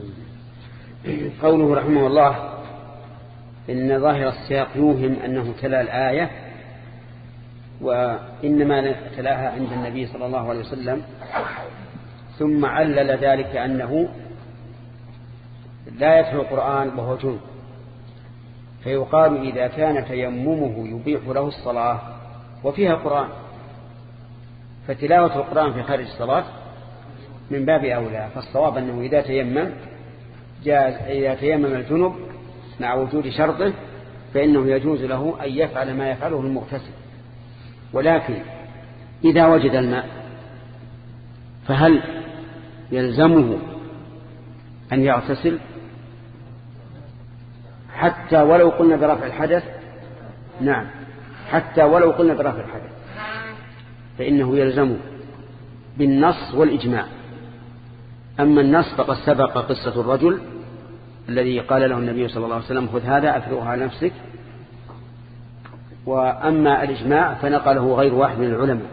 قوله رحمه الله: إن ظاهر السياق يوهم أنه تلا الآية، وإنما تلاها عند النبي صلى الله عليه وسلم، ثم علل ذلك أنه لا يتلو القرآن وهو جنب، فيقال إذا كان تيممه يبيح له الصلاة وفيها قرآن، فتلاوة القرآن في خارج الصلاة من باب أولى. فالصواب أنه إذا تيمم جاز، إذا تيمم الجنب مع وجود شرطه فإنه يجوز له أن يفعل ما يفعله المغتسل. ولكن إذا وجد الماء فهل يلزمه أن يغتسل حتى ولو قلنا برفع الحدث؟ نعم، حتى ولو قلنا برفع الحدث فإنه يلزمه بالنص والإجماع. أما النص فقد سبق قصة الرجل الذي قال له النبي صلى الله عليه وسلم: خذ هذا أفرغها على نفسك. وأما الإجماع فنقله غير واحد من العلماء.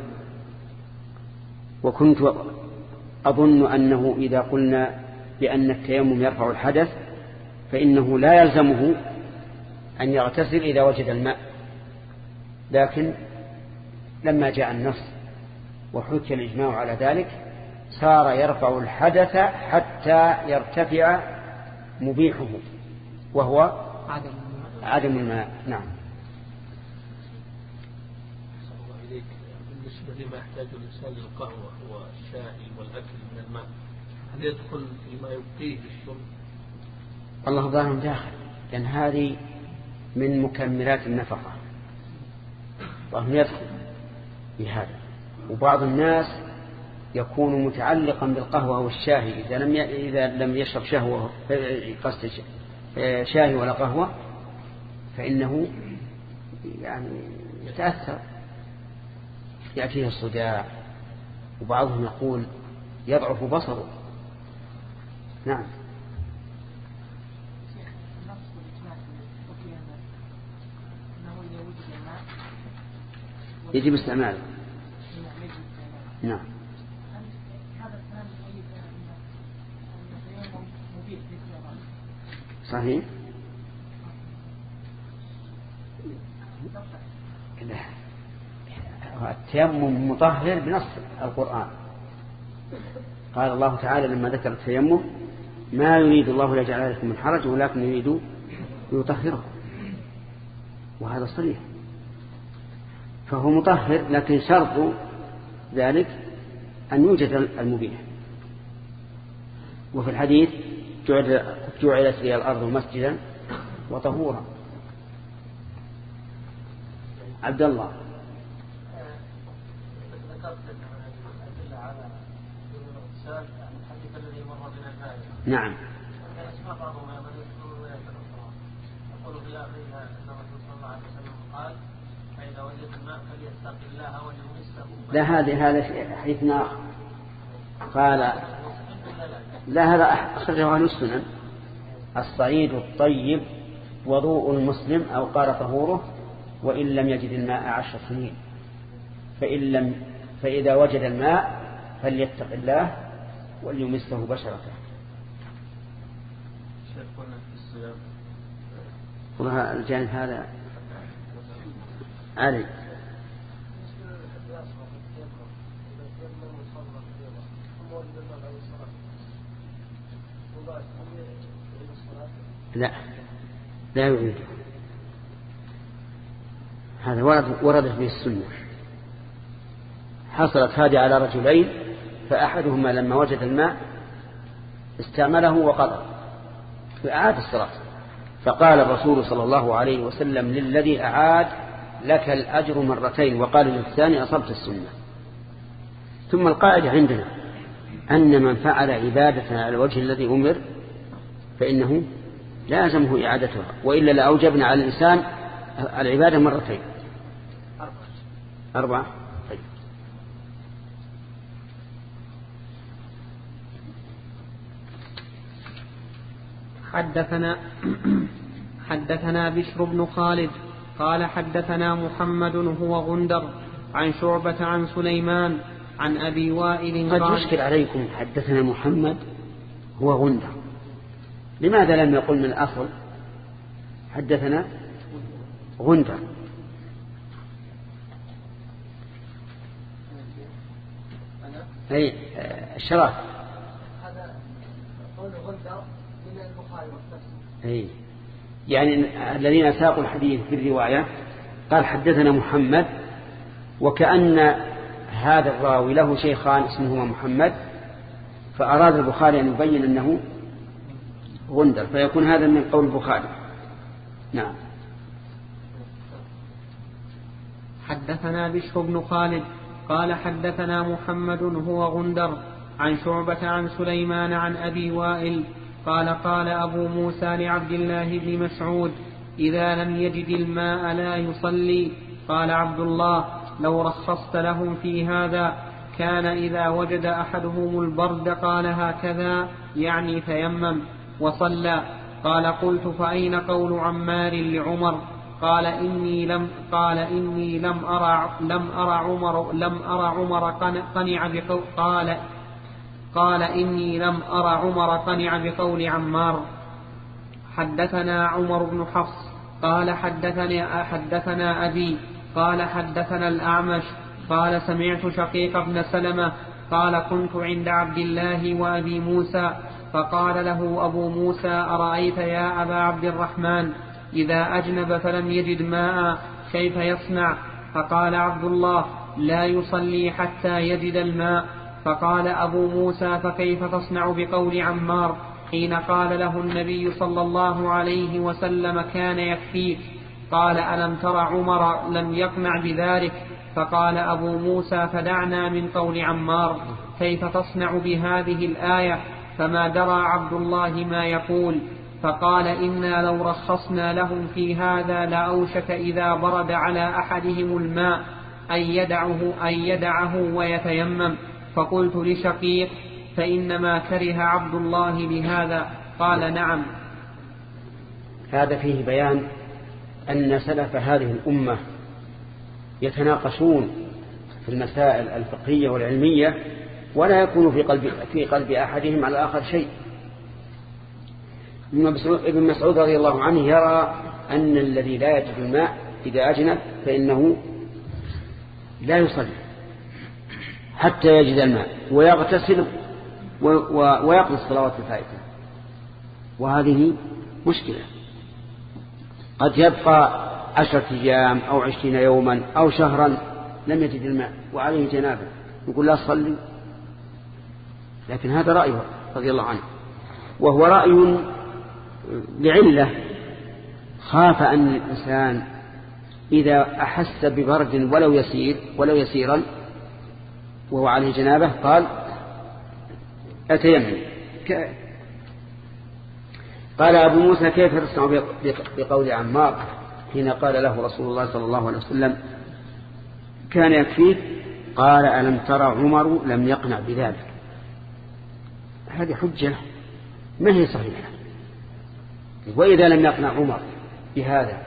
وكنت أظن أنه إذا قلنا بأن التيمم يرفع الحدث فإنه لا يلزمه أن يغتسل إذا وجد الماء، لكن لما جاء النص وحكي الإجماع على ذلك صار يرفع الحدث حتى يرتفع مبيحه وهو عدم الماء. نعم. بالنسبة لما يحتاج الإنسان للقهوة والشاي والأكل من الماء، هل يدخل فيما يبقيه الشرب؟ الله ظاهر داخل، لأن هذه من مكملات النفقة، فهم يدخل بهذا. وبعض الناس يكون متعلقا بالقهوة والشاي، إذا لم إذا لم يشرب شهوة قصد شاي ولا قهوة فإنه يعني يتأثر، يأتيه الصداع وبعضهم يقول يضعف بصره. نعم. يجب استعماله. نعم. صحيح. التيمم مطهر بنص القرآن. قال الله تعالى لما ذكر التيمم ما يريد الله ليجعل عليكم من حرج ولكن يريد يطهركم، وهذا صريح، فهو مطهر، لكن شرط ذلك أن يوجد المبيح. وفي الحديث جعلت لي الأرض مسجدا وطهورا. عبد الله. نعم. لا هذه هذا حديثنا قال لا هذا أخرجه أهل السنن. الصعيد الطيب وضوء المسلم أو قال طهوره وإن لم يجد الماء عشر سنين، فإن لم فإذا وجد الماء فليتق الله وليمسه بشرته. والله الجانب هذا علي. لا لا يريد، هذا وردت به السنة. حصلت هذه على رجلين، فأحدهما لما وجد الماء استعمله وقضى فأعاد الصلاة، فقال الرسول صلى الله عليه وسلم للذي أعاد لك الأجر مرتين، وقال للثاني أصبت السنة. ثم القاعدة عندنا أن من فعل عبادة على الوجه الذي أمر فإنه لازمه إعادتها، وإلا لأوجبنا على الإنسان العبادة مرتين. أربعة. طيب. حدثنا حدثنا بشر بن خالد قال حدثنا محمد هو غندر عن شعبة عن سليمان عن أبي وائل قد يشكل عليكم حدثنا محمد هو غندر، لماذا لم يقل من الأصل حدثنا غندر؟ أي الشراف هذا قول غندر من البخاري والتفسير. أي يعني الذين ساقوا الحديث في الرواية قال حدثنا محمد، وكأن هذا الراوي له شيخان اسمهما محمد، فأراد البخاري أن يبين أنه غندر، فيكون هذا من قول البخاري. نعم. حدثنا بشر بن خالد قال حدثنا محمد هو غندر عن شعبة عن سليمان عن أبي وائل قال قال أبو موسى لعبد الله بن مسعود إذا لم يجد الماء لا يصلي. قال عبد الله لو رخصت لهم في هذا كان إذا وجد أحدهم البرد قال هكذا يعني تيمم وصلى. قال قلت فأين قول عمار لعمر؟ قال إني لم قال إني لم أرى لم أرى عمر لم أرى عمر قنع بقول قال قال إني لم أرى عمر قنع بقول عمار. حدثنا عمر بن حفص قال حدثني حدثنا أبي قال حدثنا الأعمش قال سمعت شقيق بن سلمة قال كنت عند عبد الله وأبي موسى فقال له أبو موسى أرأيت يا أبا عبد الرحمن إذا أجنب فلم يجد ماء كيف يصنع؟ فقال عبد الله لا يصلي حتى يجد الماء. فقال أبو موسى فكيف تصنع بقول عمار حين قال له النبي صلى الله عليه وسلم كان يكفيك؟ قال ألم تر عمر لم يقنع بذلك؟ فقال أبو موسى فدعنا من قول عمار، كيف تصنع بهذه الآية؟ فما درى عبد الله ما يقول. فقال إنا لو رخصنا لهم في هذا لأوشك إذا برد على أحدهم الماء أن يدعه, أن يدعه ويتيمم. فقلت لشقيق فإنما كره عبد الله بهذا؟ قال نعم. هذا فيه بيان أن سلف هذه الأمة يتناقشون في المسائل الفقهية والعلمية ولا يكون في قلب, في قلب أحدهم على الآخر شيء. ابن مسعود رضي الله عنه يرى أن الذي لا يجد الماء إذا أجنب فإنه لا يصلي حتى يجد الماء ويغتسل ويقضي الصلوات الفائتة، وهذه مشكلة. قد يبقى عشرة أيام أو عشرين يوما أو شهرا لم يجد الماء وعليه جنابه، يقول لا صلي. لكن هذا رأيه رضي الله عنه، وهو رأي لعلة، خاف أن الإنسان إذا أحس ببرد ولو يسير ولو يسيرا وهو عليه جنابه قال أتيمم. قال أبو موسى كيف تصنع بقول عمار حين قال له رسول الله صلى الله عليه وسلم كان يكفيك؟ قال ألم ترى عمر لم يقنع بذلك. هذه حجة ما هي صحيحة. وإذا لم يقنع عمر بهذا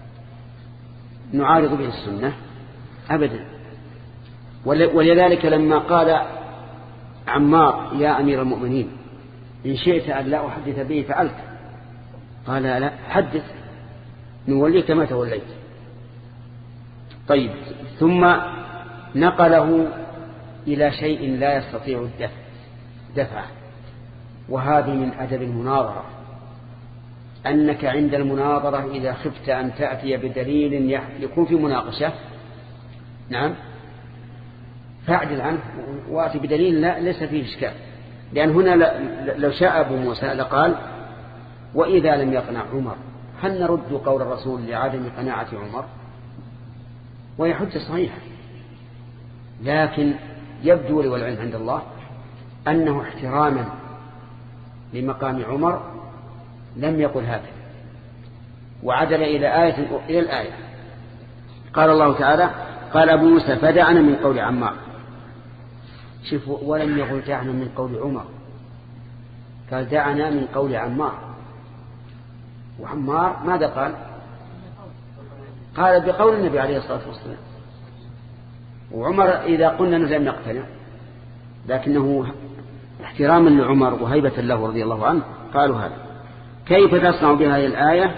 نعارض به السنة أبدا. ولذلك لما قال عمار يا أمير المؤمنين إن شئت أن لا أحدث به فعلت، قال لا حدث نوليك ما توليت. طيب، ثم نقله إلى شيء لا يستطيع الدفع دفعه، وهذه من أدب المناظرة، أنك عند المناظرة إذا خفت أن تأتي بدليل يكون في مناقشة نعم فاعدل عنه وأتي بدليل لا ليس فيه إشكال. لأن هنا لو شاء أبو موسى لقال وإذا لم يقنع عمر، هل نرد قول الرسول لعدم قناعة عمر؟ وهي حجة صحيحة. لكن يبدو لي والعلم عند الله أنه احتراما لمقام عمر لم يقل هذا، وعدل إلى آية إلى الآية. قال الله تعالى قال أبو موسى فدعنا من قول عمار. شوفوا، ولم يقل دعنا من قول عمر، قال دعنا من قول عمار. وعمار ماذا قال؟ قال بقول النبي عليه الصلاة والسلام. وعمر إذا قلنا لم يقتنع، لكنه احتراما لعمر وهيبة له رضي الله عنه قالوا هذا. كيف تصنع بهذه الآية؟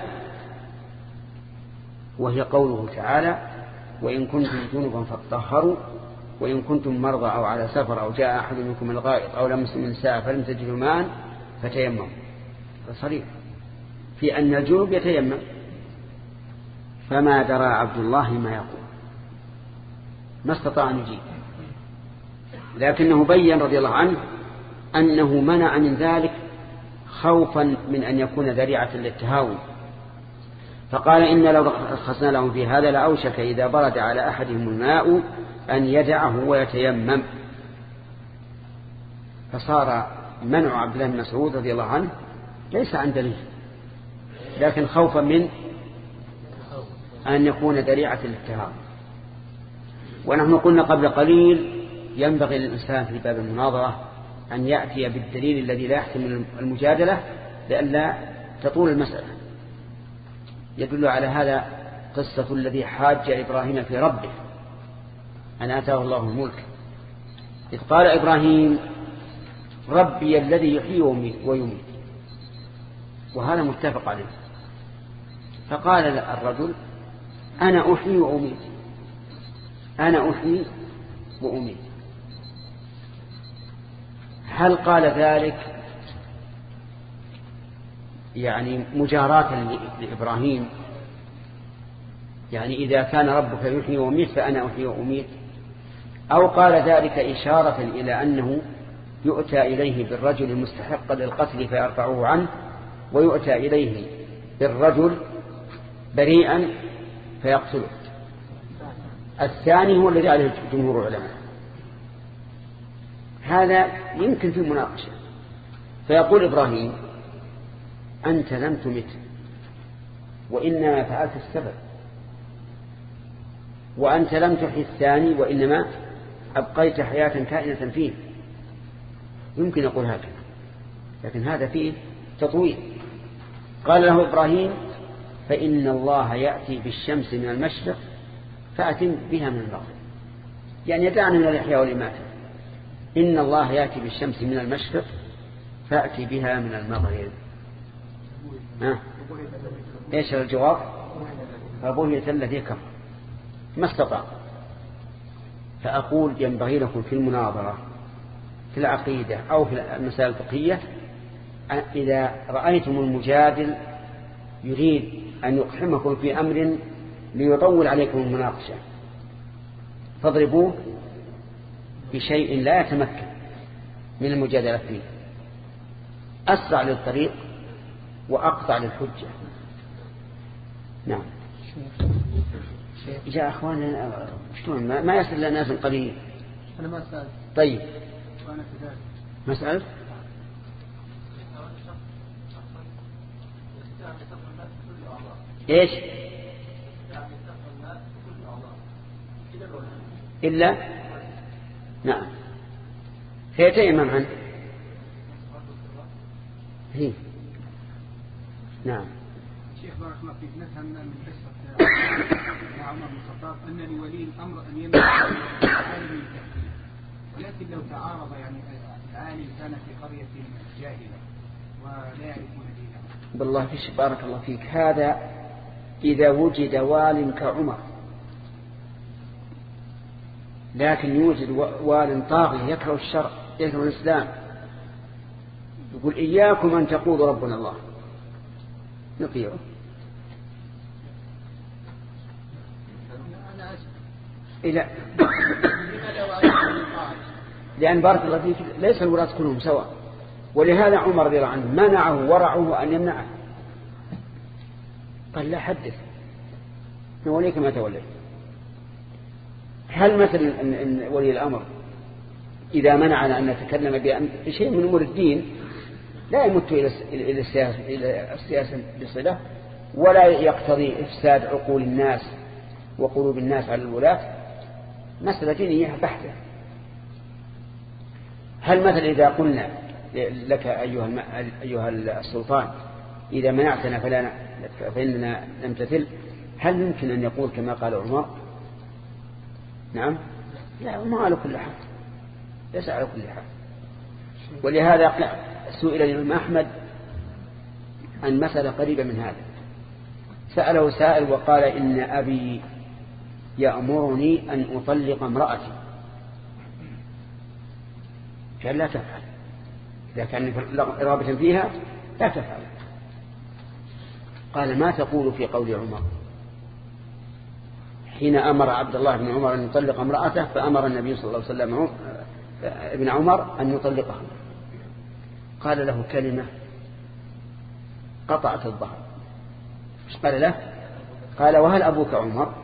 وهي قوله تعالى وإن كنتم جنبا فاطهروا وإن كنتم مرضى أو على سفر أو جاء أحد منكم الغائط أو لمس النساء فلم تجدوا ماء فتيمموا. صريح في أن الجنوب يتيمم. فما درى عبد الله ما يقول، ما استطاع أن يجيب، لكنه بين رضي الله عنه أنه منع من ذلك خوفا من أن يكون ذريعة للتهاون. فقال إن لو رخصنا لهم في هذا لأوشك إذا برد على أحدهم الماء أن يدعه ويتيمم. فصار منع عبد الله بن مسعود رضي الله عنه ليس عن دليل، لكن خوفا من أن يكون ذريعة للتهاون. ونحن قلنا قبل قليل ينبغي للإنسان في باب المناظرة أن يأتي بالدليل الذي لا يحتمل المجادلة لئلا تطول المسألة. يدل على هذا قصة الذي حاج إبراهيم في ربه أن آتاه الله الملك، إذ قال إبراهيم ربي الذي يحيي ويميت، وهذا متفق عليه. فقال الرجل أنا أحيي وأميت، أنا أحيي وأميت. هل قال ذلك يعني مجاراة لإبراهيم، يعني إذا كان ربك يحيي ويميت فأنا أحيي وأميت، أو قال ذلك إشارة إلى أنه يؤتى إليه بالرجل المستحق للقتل فيرفعه عنه، ويؤتى إليه بالرجل بريئا فيقتله؟ الثاني هو الذي عليه جمهور العلماء. هذا يمكن في المناقشة. فيقول إبراهيم أنت لم تمت وإنما فعلت السبب، وأنت لم تحي الثاني وإنما أبقيت حياة كائنة فيه، يمكن يقول هكذا، لكن هذا فيه تطويل. قال له إبراهيم فإن الله يأتي بالشمس من المشرق فأتم بها من المغرب، يعني يدعنا من الإحياء والإماتة. إن الله يأتي بالشمس من المشرق فأتي بها من المغرب. ها؟ إيش الجواب؟ فبهت الذي كفر ما استطاع. فأقول ينبغي لكم في المناظرة في العقيدة أو في المسائل الفقهية إذا رأيتم المجادل يريد أن يقحمكم في أمر ليطول عليكم المناقشة فاضربوه بشيء لا يتمكن من المجادلة فيه، أسرع للطريق وأقطع للحجة. نعم. يا أخوان شلون ما يصل لنا ناس قليل. أنا ما سألت. طيب وأنا كذلك ما سألت. إيش إلا نعم فيتيمم عنه. هي نعم. شيخ بارك الله فيك، نفهم من قصة عمر بن الخطاب أن لولي الأمر أن يمنع عالم التحكيم، ولكن لو تعارض يعني العالم كان في قرية جاهلة ولا يعرفون دينه. بالله فيش بارك الله فيك، هذا إذا وجد وال كعمر، لكن يوجد وال طاغي يكره الشرع يكره الإسلام، يقول إياكم أن تقولوا ربنا الله، نطيعه. إلى لأن بارك الله فيك ليس الولاة كلهم سواء، ولهذا عمر رضي الله عنه منعه ورعه أن يمنعه، قال لا حدث نوليك ما توليت. هل مثلا إن ولي الأمر إذا منعنا أن نتكلم بشيء من أمور الدين لا يمت إلى السياسة, إلى السياسة بصلة ولا يقتضي إفساد عقول الناس وقلوب الناس على الولاة، مسألة دينية بحتة. هل مثلا إذا قلنا لك أيها, أيها السلطان إذا منعتنا فلا فإننا نمتثل، هل يمكن أن يقول كما قال عمر؟ نعم لا، ما على كل حال، ليس على كل حال. ولهذا سئل الإمام أحمد عن مسألة قريبة من هذا، سأله سائل وقال إن أبي يأمرني أن أطلق امرأتي، قال لا تفعل، إذا كان رابطا فيها لا تفعل. قال ما تقول في قول عمر حين أمر عبد الله بن عمر أن يطلق امرأته فأمر النبي صلى الله عليه وسلم ابن عمر أن يطلقها؟ قال له كلمة قطعت الظهر. مش قال له؟ قال وهل أبوك عمر؟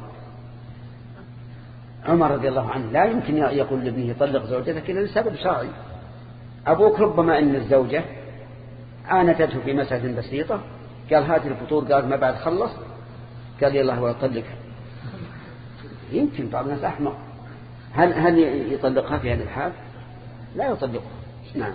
عمر رضي الله عنه لا يمكن يقول لابنه طلق زوجتك إلا لسبب شرعي. أبوك ربما أن الزوجة عانتته في مسألة بسيطة، قال هات الفطور، قال ما بعد خلص، قال يلا هو يطلقها. يمكن بعض الناس أحمق، هل هل يطلقها في هذا الحال؟ لا يطلقها. نعم.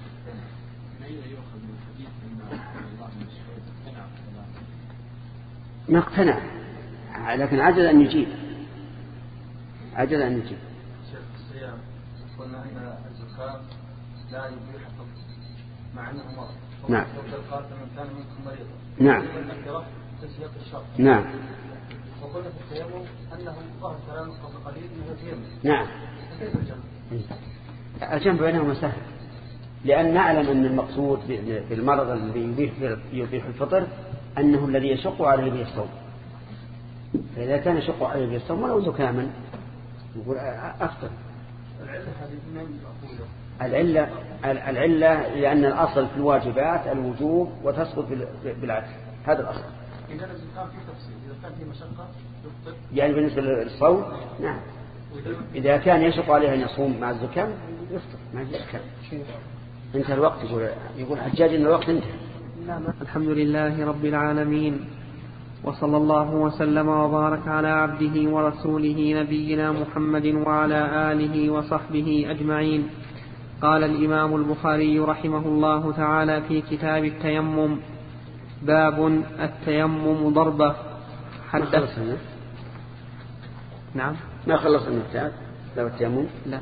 ما اقتنع لكن عجز أن يجيب، عجز أن يجيب. شيخ الصيام قلنا أن الزكاة لا يبيح فقط مع أنه مرض. نعم. وقال من كان منكم مريضا. نعم. تسياق الشرط. نعم. وقلنا في التيمم أنه ظهر كلام قبل قليل من التيمم. نعم. كيف الجمع؟ الجمع بينهما سهل، لأن نعلم أن المقصود بالمرض الذي يبيح الفطر أنه الذي يشق عليه به الصوم، فإذا كان يشق عليه به الصوم ولو زكاما يقول أفطر. العلة العلة لأن الأصل في الواجبات الوجوب وتسقط بالعكس، هذا الأصل. إذا الزكاة في تفصيل، إذا كان في مشقة يفطر. يعني بالنسبة للصوم نعم، إذا كان يشق عليه أن يصوم مع الزكاة يفطر ما يجي إشكال. انتهى الوقت. يقول يقول حجاج إن الوقت انتهى. الحمد لله رب العالمين، وصلى الله وسلم وبارك على عبده ورسوله نبينا محمد وعلى آله وصحبه أجمعين. قال الإمام البخاري رحمه الله تعالى في كتاب التيمم: باب التيمم ضربة. حدث نعم ما خلصنا الكتاب باب التيمم. لا.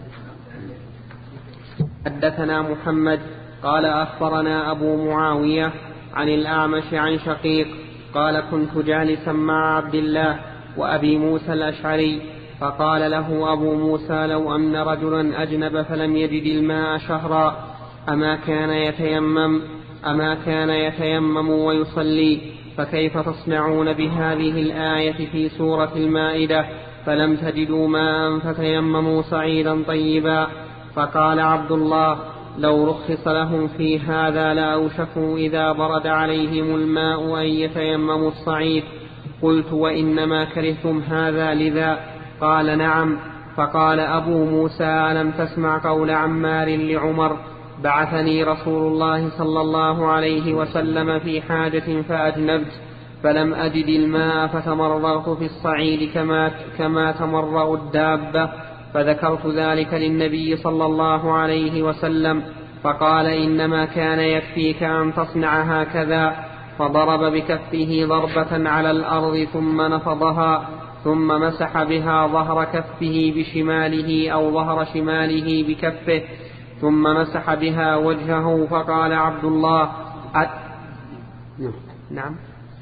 حدثنا محمد قال أخبرنا أبو معاوية عن الأعمش عن شقيق قال: كنت جالسا مع عبد الله وأبي موسى الأشعري فقال له أبو موسى: لو أن رجلا أجنب فلم يجد الماء شهرا أما كان يتيمم أما كان يتيمم ويصلي؟ فكيف تصنعون بهذه الآية في سورة المائدة: فلم تجدوا ماء فتيمموا صعيدا طيبا؟ فقال عبد الله: لو رخص لهم في هذا لأوشكوا إذا برد عليهم الماء أن يتيمموا الصعيد. قلت: وإنما كرهتم هذا لذا؟ قال: نعم. فقال أبو موسى: ألم تسمع قول عمار لعمر: بعثني رسول الله صلى الله عليه وسلم في حاجة فأجنبت فلم أجد الماء فتمرغت في الصعيد كما, كما تمرغ الدابة، فذكرت ذلك للنبي صلى الله عليه وسلم فقال: إنما كان يكفيك أن تصنع هكذا. فضرب بكفه ضربة على الأرض ثم نفضها ثم مسح بها ظهر كفه بشماله أو ظهر شماله بكفه ثم مسح بها وجهه. فقال عبد الله: أ... نعم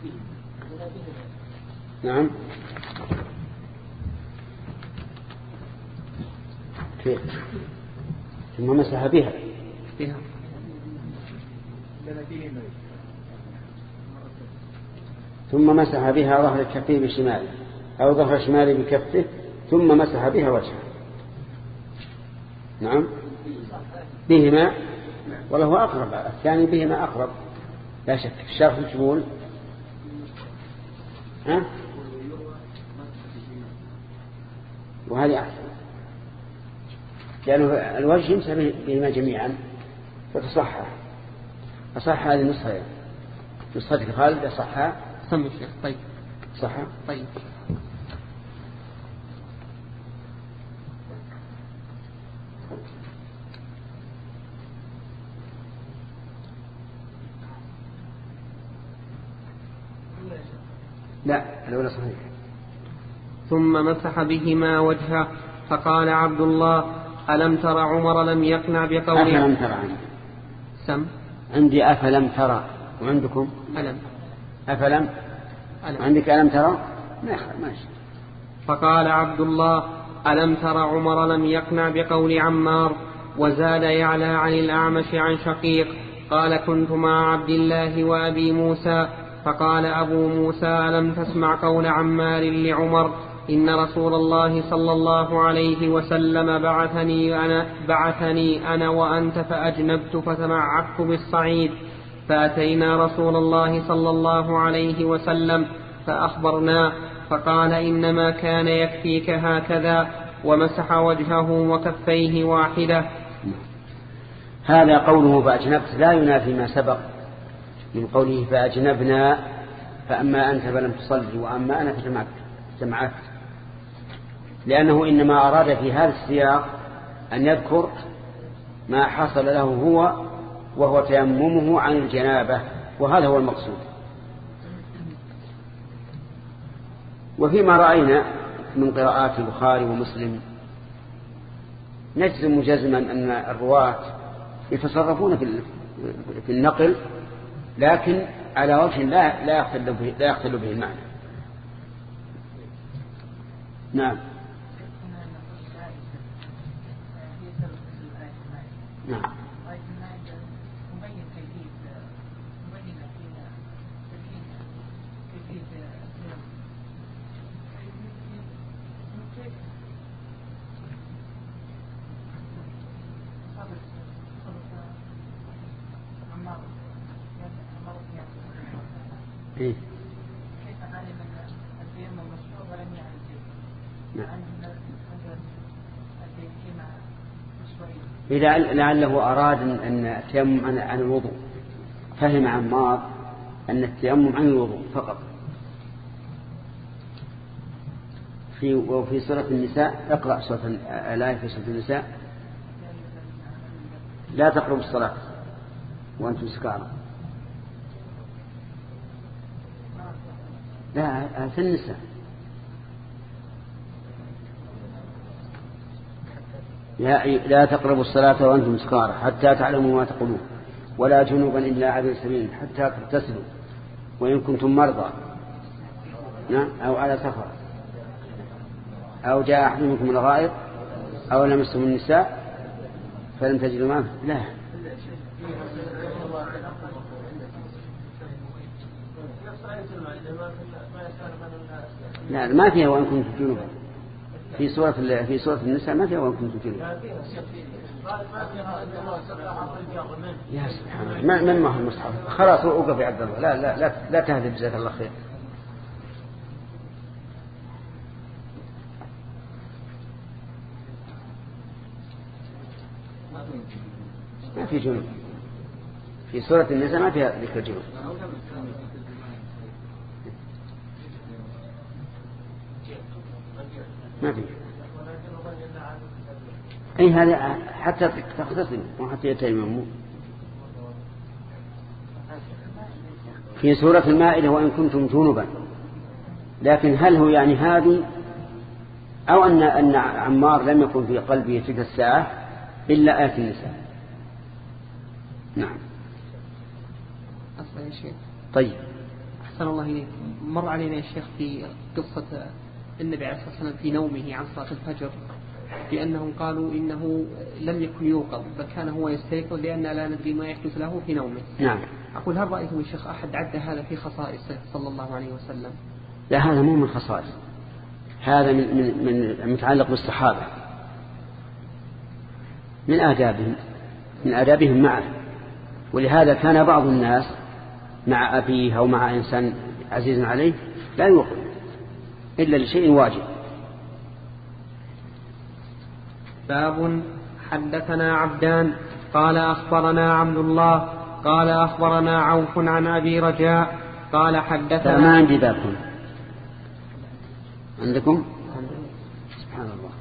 نعم ثم مسح بها بها ثم مسح بها ظهر كفه بشماله أو ظهر شماله بكفه ثم مسح بها وجهه. نعم بهما، وله أقرب الثاني بهما أقرب لا شك. الشرح الجمول ها وهذه أحسن لأنه الوجه يمسح بهما جميعا فتصحح. أصح هذه النسخة نسختك خالد أصحها سمي الشيخ. طيب صحها طيب لا الأولى صحيح. ثم مسح بهما وجهه. فقال عبد الله: ألم تر عمر لم يقنع بقوله؟ أفلم ترى عندي سم عندي أفلم ترى وعندكم ألم أفلم ألم. عندك ألم ترى ماشي. فقال عبد الله: ألم تر عمر لم يقنع بقول عمار؟ وزاد يعلى عن الأعمش عن شقيق قال: كنت مع عبد الله وأبي موسى فقال أبو موسى: ألم تسمع قول عمار لعمر: إن رسول الله صلى الله عليه وسلم بعثني أنا, بعثني أنا وأنت فأجنبت فتمعكت بالصعيد فأتينا رسول الله صلى الله عليه وسلم فأخبرنا فقال: إنما كان يكفيك هكذا، ومسح وجهه وكفيه واحدة. هذا قوله فأجنبت لا ينافي ما سبق من قوله فأجنبنا، فأما أنت فلم تصلي وأما أنا فجمعت، لأنه إنما أراد في هذا السياق أن يذكر ما حصل له هو وهو تيممه عن الجنابة، وهذا هو المقصود. وفيما رأينا من قراءات البخاري ومسلم نجزم جزما أن الرواة يتصرفون في النقل، لكن على وجه لا لا يختل به, لا يختل به المعنى. نعم نعم إيه؟ كيف علم التيمم مشروع ولم يعلم إذا لعله أراد أن التيمم عن الوضوء، فهم عمار أن التيمم عن الوضوء فقط، في وفي سورة النساء اقرأ سورة الآية في سورة النساء لا تقربوا الصلاة وأنتم سكارى. لا في النساء لا تقربوا الصلاة وأنتم سكارى حتى تعلموا ما تقولون ولا جنوبا إلا عابر سبيل حتى تغتسلوا وإن كنتم مرضى أو على سفر أو جاء أحد منكم الغائط أو لمستم النساء فلم تجدوا ماء. لا لا ما فيها وإن كنتم جنوبا. في سورة في سورة النساء ما فيها وإن كنتم جنوبا. يا سبحان الله من ما هو المصحف خلاص وقف يا عبد الله. لا لا لا, لا تهدد جزاك الله خير. ما في جنوب في سورة النساء ما فيها ذكر جنوب. ما في أي هذا حتى تختصر وحتى يتيمموا. في سورة المائدة وإن كنتم جنبا لكن هل هو يعني هذه أو أن أن عمار لم يكن في قلبه تلك الساعة إلا آية النساء. نعم أصلا يا شيخ. طيب أحسن الله إليك. مر علينا يا شيخ في قصة النبي عليه الصلاة والسلام في نومه عن صلاة الفجر لأنهم قالوا إنه لم يكن يوقظ بل كان هو يستيقظ لأن لا ندري ما يحدث له في نومه. نعم. أقول هل رأيتم يا شيخ أحد عد هذا في خصائصه صلى الله عليه وسلم؟ لا هذا مو من خصائص. هذا من من من متعلق بالصحابة من آدابهم من آدابهم معه. ولهذا كان بعض الناس مع أبيه أو مع إنسان عزيز عليه لا يوقظ إلا لشيء واجب. باب حدثنا عبدان قال أخبرنا عبد الله قال أخبرنا عوف عن أبي رجاء قال حدثنا. ما عندي بابكم عندكم سبحان الله.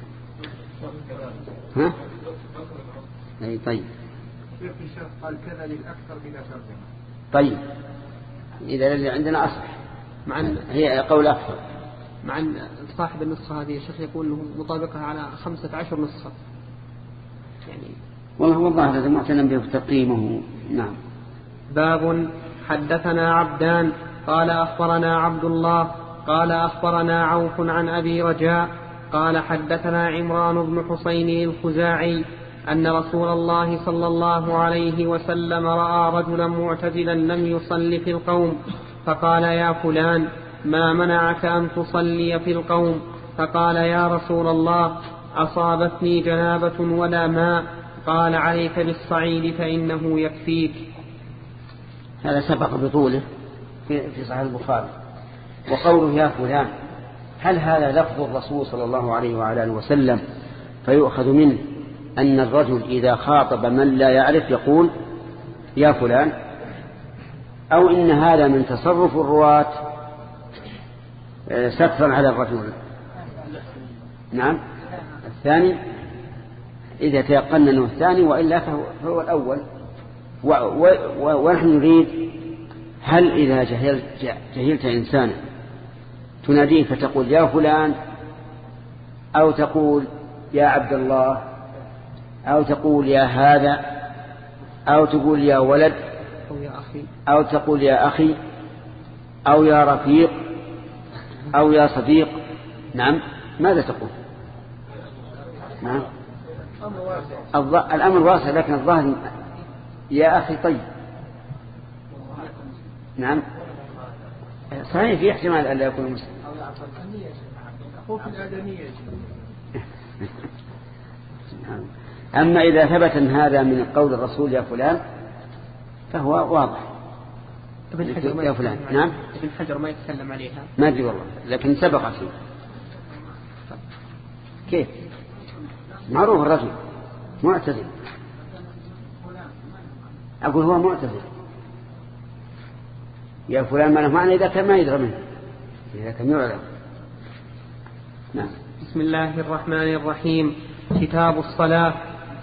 ها أي طيب قال كذا للأكثر بلا ترجمة. طيب إذا اللي عندنا أصح مع هي قول أكثر مع أن صاحب النسخة هذه الشيخ يقول أنه مطابقة على خمسة عشر نسخة يعني والله والله هذا معتنى به في تقييمه. نعم. باب حدثنا عبدان قال أخبرنا عبد الله قال أخبرنا عوف عن أبي رجاء قال حدثنا عمران بن حسين الخزاعي أن رسول الله صلى الله عليه وسلم رأى رجلا معتزلا لم يصلي في القوم فقال يا فلان ما منعك أن تصلي في القوم؟ فقال يا رسول الله أصابتني جنابة ولا ماء. قال عليك بالصعيد فإنه يكفيك. هذا سبق بطوله في في صحيح البخاري. وقوله يا فلان هل هذا لفظ الرسول صلى الله عليه وعلى اله وسلم فيؤخذ منه أن الرجل إذا خاطب من لا يعرف يقول يا فلان أو إن هذا من تصرف الرواة سترا على الرجل؟ نعم الثاني إذا تيقنا أنه الثاني وإلا فهو الأول. ونحن نريد هل إذا جهلت, جهلت إنسانا تناديه فتقول يا فلان أو تقول يا عبد الله أو تقول يا هذا أو تقول يا ولد أو يا أخي أو تقول يا أخي أو يا رفيق أو يا صديق؟ نعم ماذا تقول؟ نعم الأمر واسع لكن الظاهر يا أخي طيب. نعم صحيح في احتمال أن لا يكون مسلم. أما إذا ثبت أن هذا من قول الرسول يا فلان فهو واضح. ابن حجر يا فلان نعم ابن حجر ما يتكلم عليها ما أدري والله لكن سبق فيه. كيف معروف الرجل معتزل أقول هو معتزل يا فلان ما له معنى إذا كان ما يدرى منه إذا كان يعلم. نعم. بسم الله الرحمن الرحيم. كتاب الصلاة.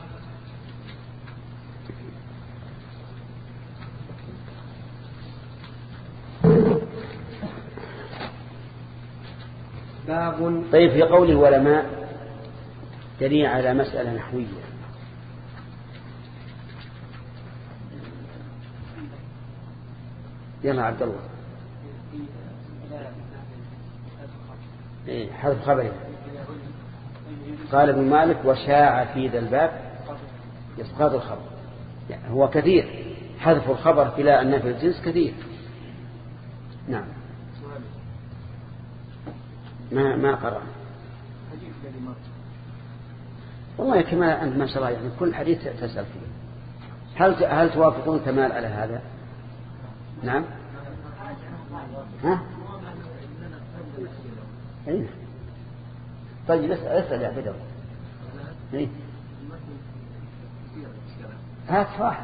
باب. طيب، في قوله علماء دليل على مسألة نحوية. يلا عبد الله. إيه، حذف خبره. قال ابن مالك: وشاع في ذا الباب إسقاط الخبر. يعني هو كثير، حذف الخبر بلا أن في الجنس كثير. نعم. ما ما قرأ. والله كما أنت ما شاء الله، يعني كل حديث تسأل فيه. هل هل توافقون كمال على هذا؟ نعم. ها؟ أين؟ طيب اسأل اسأل يا بدر. إيه؟ هات واحد.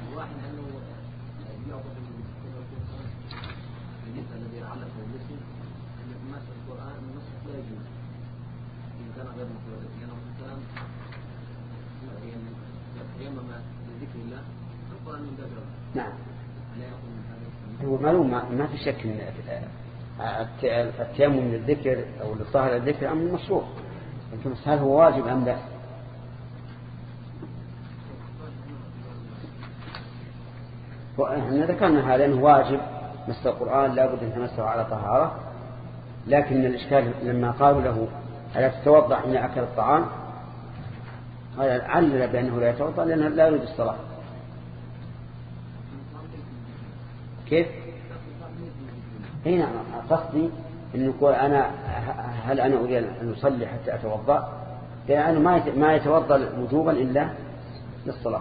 نعم. هو معلوم، ما في شك ان التيمم للذكر او للطهر للذكر امر مشروع، لكن هل هو واجب ام لا؟ احنا ذكرنا هذا انه واجب، مس القرآن لابد ان تمسه على طهارة، لكن الاشكال لما قالوا له ألا تتوضأ حين اكل الطعام، قال علل بانه لا يتوضأ لانه لا يريد الصلاة. كيف؟ هنا قصدي أن يقول أنا هل أنا أريد أن أصلي حتى أتوضأ؟ لأنه ما يتوضأ وجوبا إلا للصلاة.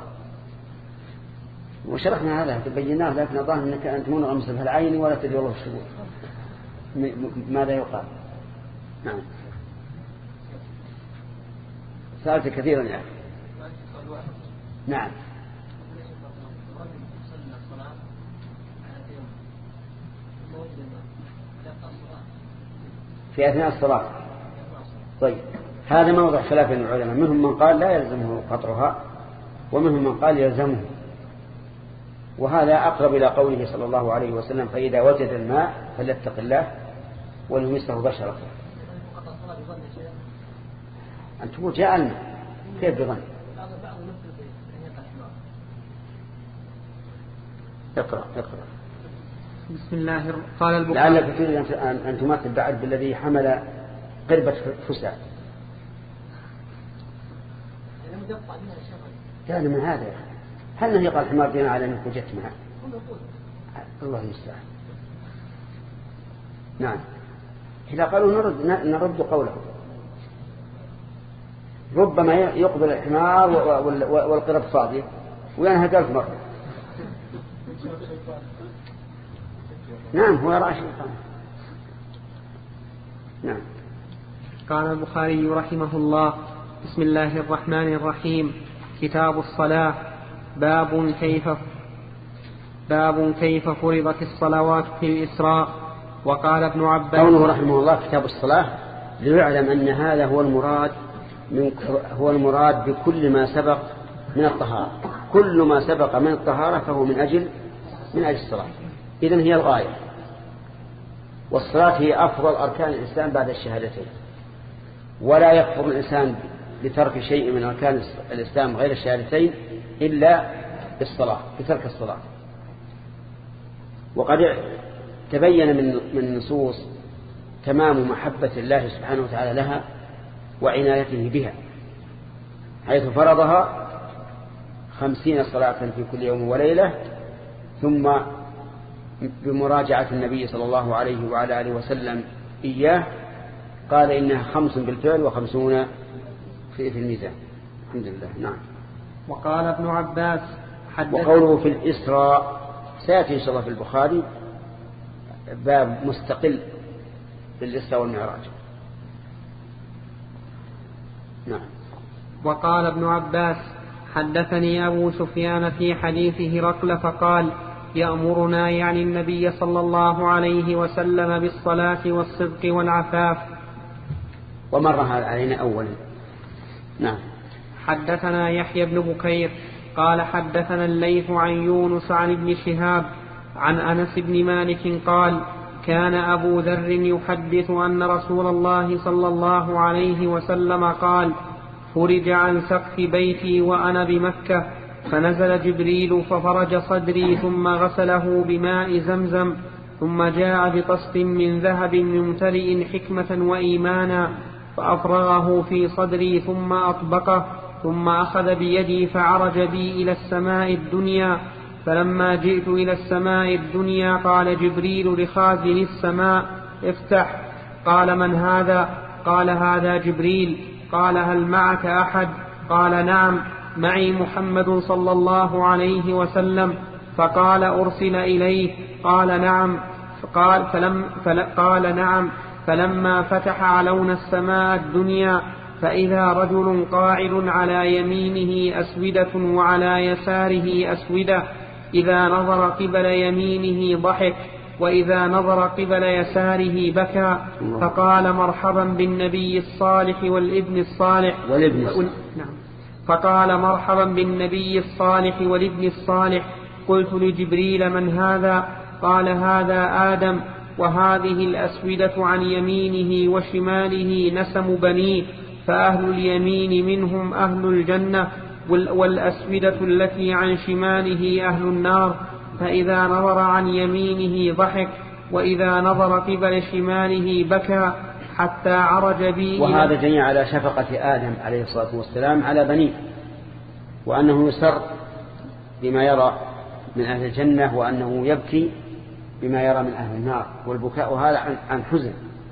وشرحنا هذا تبيناه، لكن أظن أنك أنت منغمس في العين ولا تدري والله الشغول ماذا يقال. نعم. سألت كثيرا يا أخي. نعم. في أثناء الصلاة. طيب، هذا موضع خلاف بين العلماء، منهم من قال لا يلزمه قطرها، ومنهم من قال يلزمه، وهذا أقرب إلى قوله صلى الله عليه وسلم: فإذا وجد الماء فليتق الله وليمسه بشرته. أن تقول جاء الماء كيف بظن؟ اقرأ اقرأ. بسم الله. قال البخاري: لعلك تريد أن تمثل بعد بالذي حمل قربة فساء. كان من هذا يا أخي، هل نهي قال حمار دينا على أنك وجدت معه؟ الله يستعان. نعم. إذا قالوا نرد, نرد قوله، ربما يقبل الحمار والقرب فاضية وينهى ألف مرة. نعم، هو يرى شيطان. نعم. قال البخاري رحمه الله: بسم الله الرحمن الرحيم. كتاب الصلاة. باب كيف باب كيف فرضت الصلوات في الإسراء. وقال ابن عباس: قوله رحمه الله كتاب الصلاة ليعلم أن هذا هو المراد من هو المراد بكل ما سبق من الطهارة. كل ما سبق من الطهارة فهو من أجل من أجل الصلاة. إذن هي الغاية. والصلاة هي أفضل أركان الإسلام بعد الشهادتين، ولا يكفر الإنسان بترك شيء من أركان الإسلام غير الشهادتين إلا بالصلاة، بترك الصلاة. وقد تبين من من النصوص تمام محبة الله سبحانه وتعالى لها وعنايته بها، حيث فرضها خمسين صلاة في كل يوم وليلة، ثم بمراجعة النبي صلى الله عليه وعلى آله وسلم إياه قال إنها خمس بالفعل وخمسون في الميزان. الحمد لله. نعم. وقال ابن عباس: وقوله في الإسراء سيأتي إن شاء الله في البخاري باب مستقل بالإسراء والمعراج. نعم. وقال ابن عباس: حدثني أبو سفيان في حديث هرقل فقال: يأمرنا يعني النبي صلى الله عليه وسلم بالصلاة والصدق والعفاف. ومرها علينا أولا. نعم. حدثنا يحيى بن بكير قال حدثنا الليث عن يونس عن ابن شهاب عن أنس بن مالك قال كان أبو ذر يحدث أن رسول الله صلى الله عليه وسلم قال فرج عن سقف بيتي وأنا بمكة فنزل جبريل ففرج صدري ثم غسله بماء زمزم ثم جاء بطست من ذهب ممتلئ حكمة وإيمانا فأفرغه في صدري ثم أطبقه ثم أخذ بيدي فعرج بي إلى السماء الدنيا فلما جئت إلى السماء الدنيا قال جبريل لخازن السماء افتح. قال من هذا؟ قال هذا جبريل. قال هل معك أحد؟ قال نعم معي محمد صلى الله عليه وسلم. فقال أرسل إليه؟ قال نعم. قال, فلم فل قال نعم. فلما فتح علون السماء الدنيا فإذا رجل قاعد على يمينه أسودة وعلى يساره أسودة إذا نظر قبل يمينه ضحك وإذا نظر قبل يساره بكى فقال مرحبا بالنبي الصالح والابن الصالح والابن نعم. فقال مرحبا بالنبي الصالح والابن الصالح. قلت لجبريل من هذا؟ قال هذا آدم وهذه الأسودة عن يمينه وشماله نسم بنيه فأهل اليمين منهم أهل الجنة والأسودة التي عن شماله أهل النار فإذا نظر عن يمينه ضحك وإذا نظر قبل شماله بكى حتى عرج بي. وهذا جميع على شفقة آدم عليه الصلاة والسلام على بنيه وأنه يسر بما يرى من أهل الجنة وأنه يبكي بما يرى من أهل النار والبكاء هذا عن حزن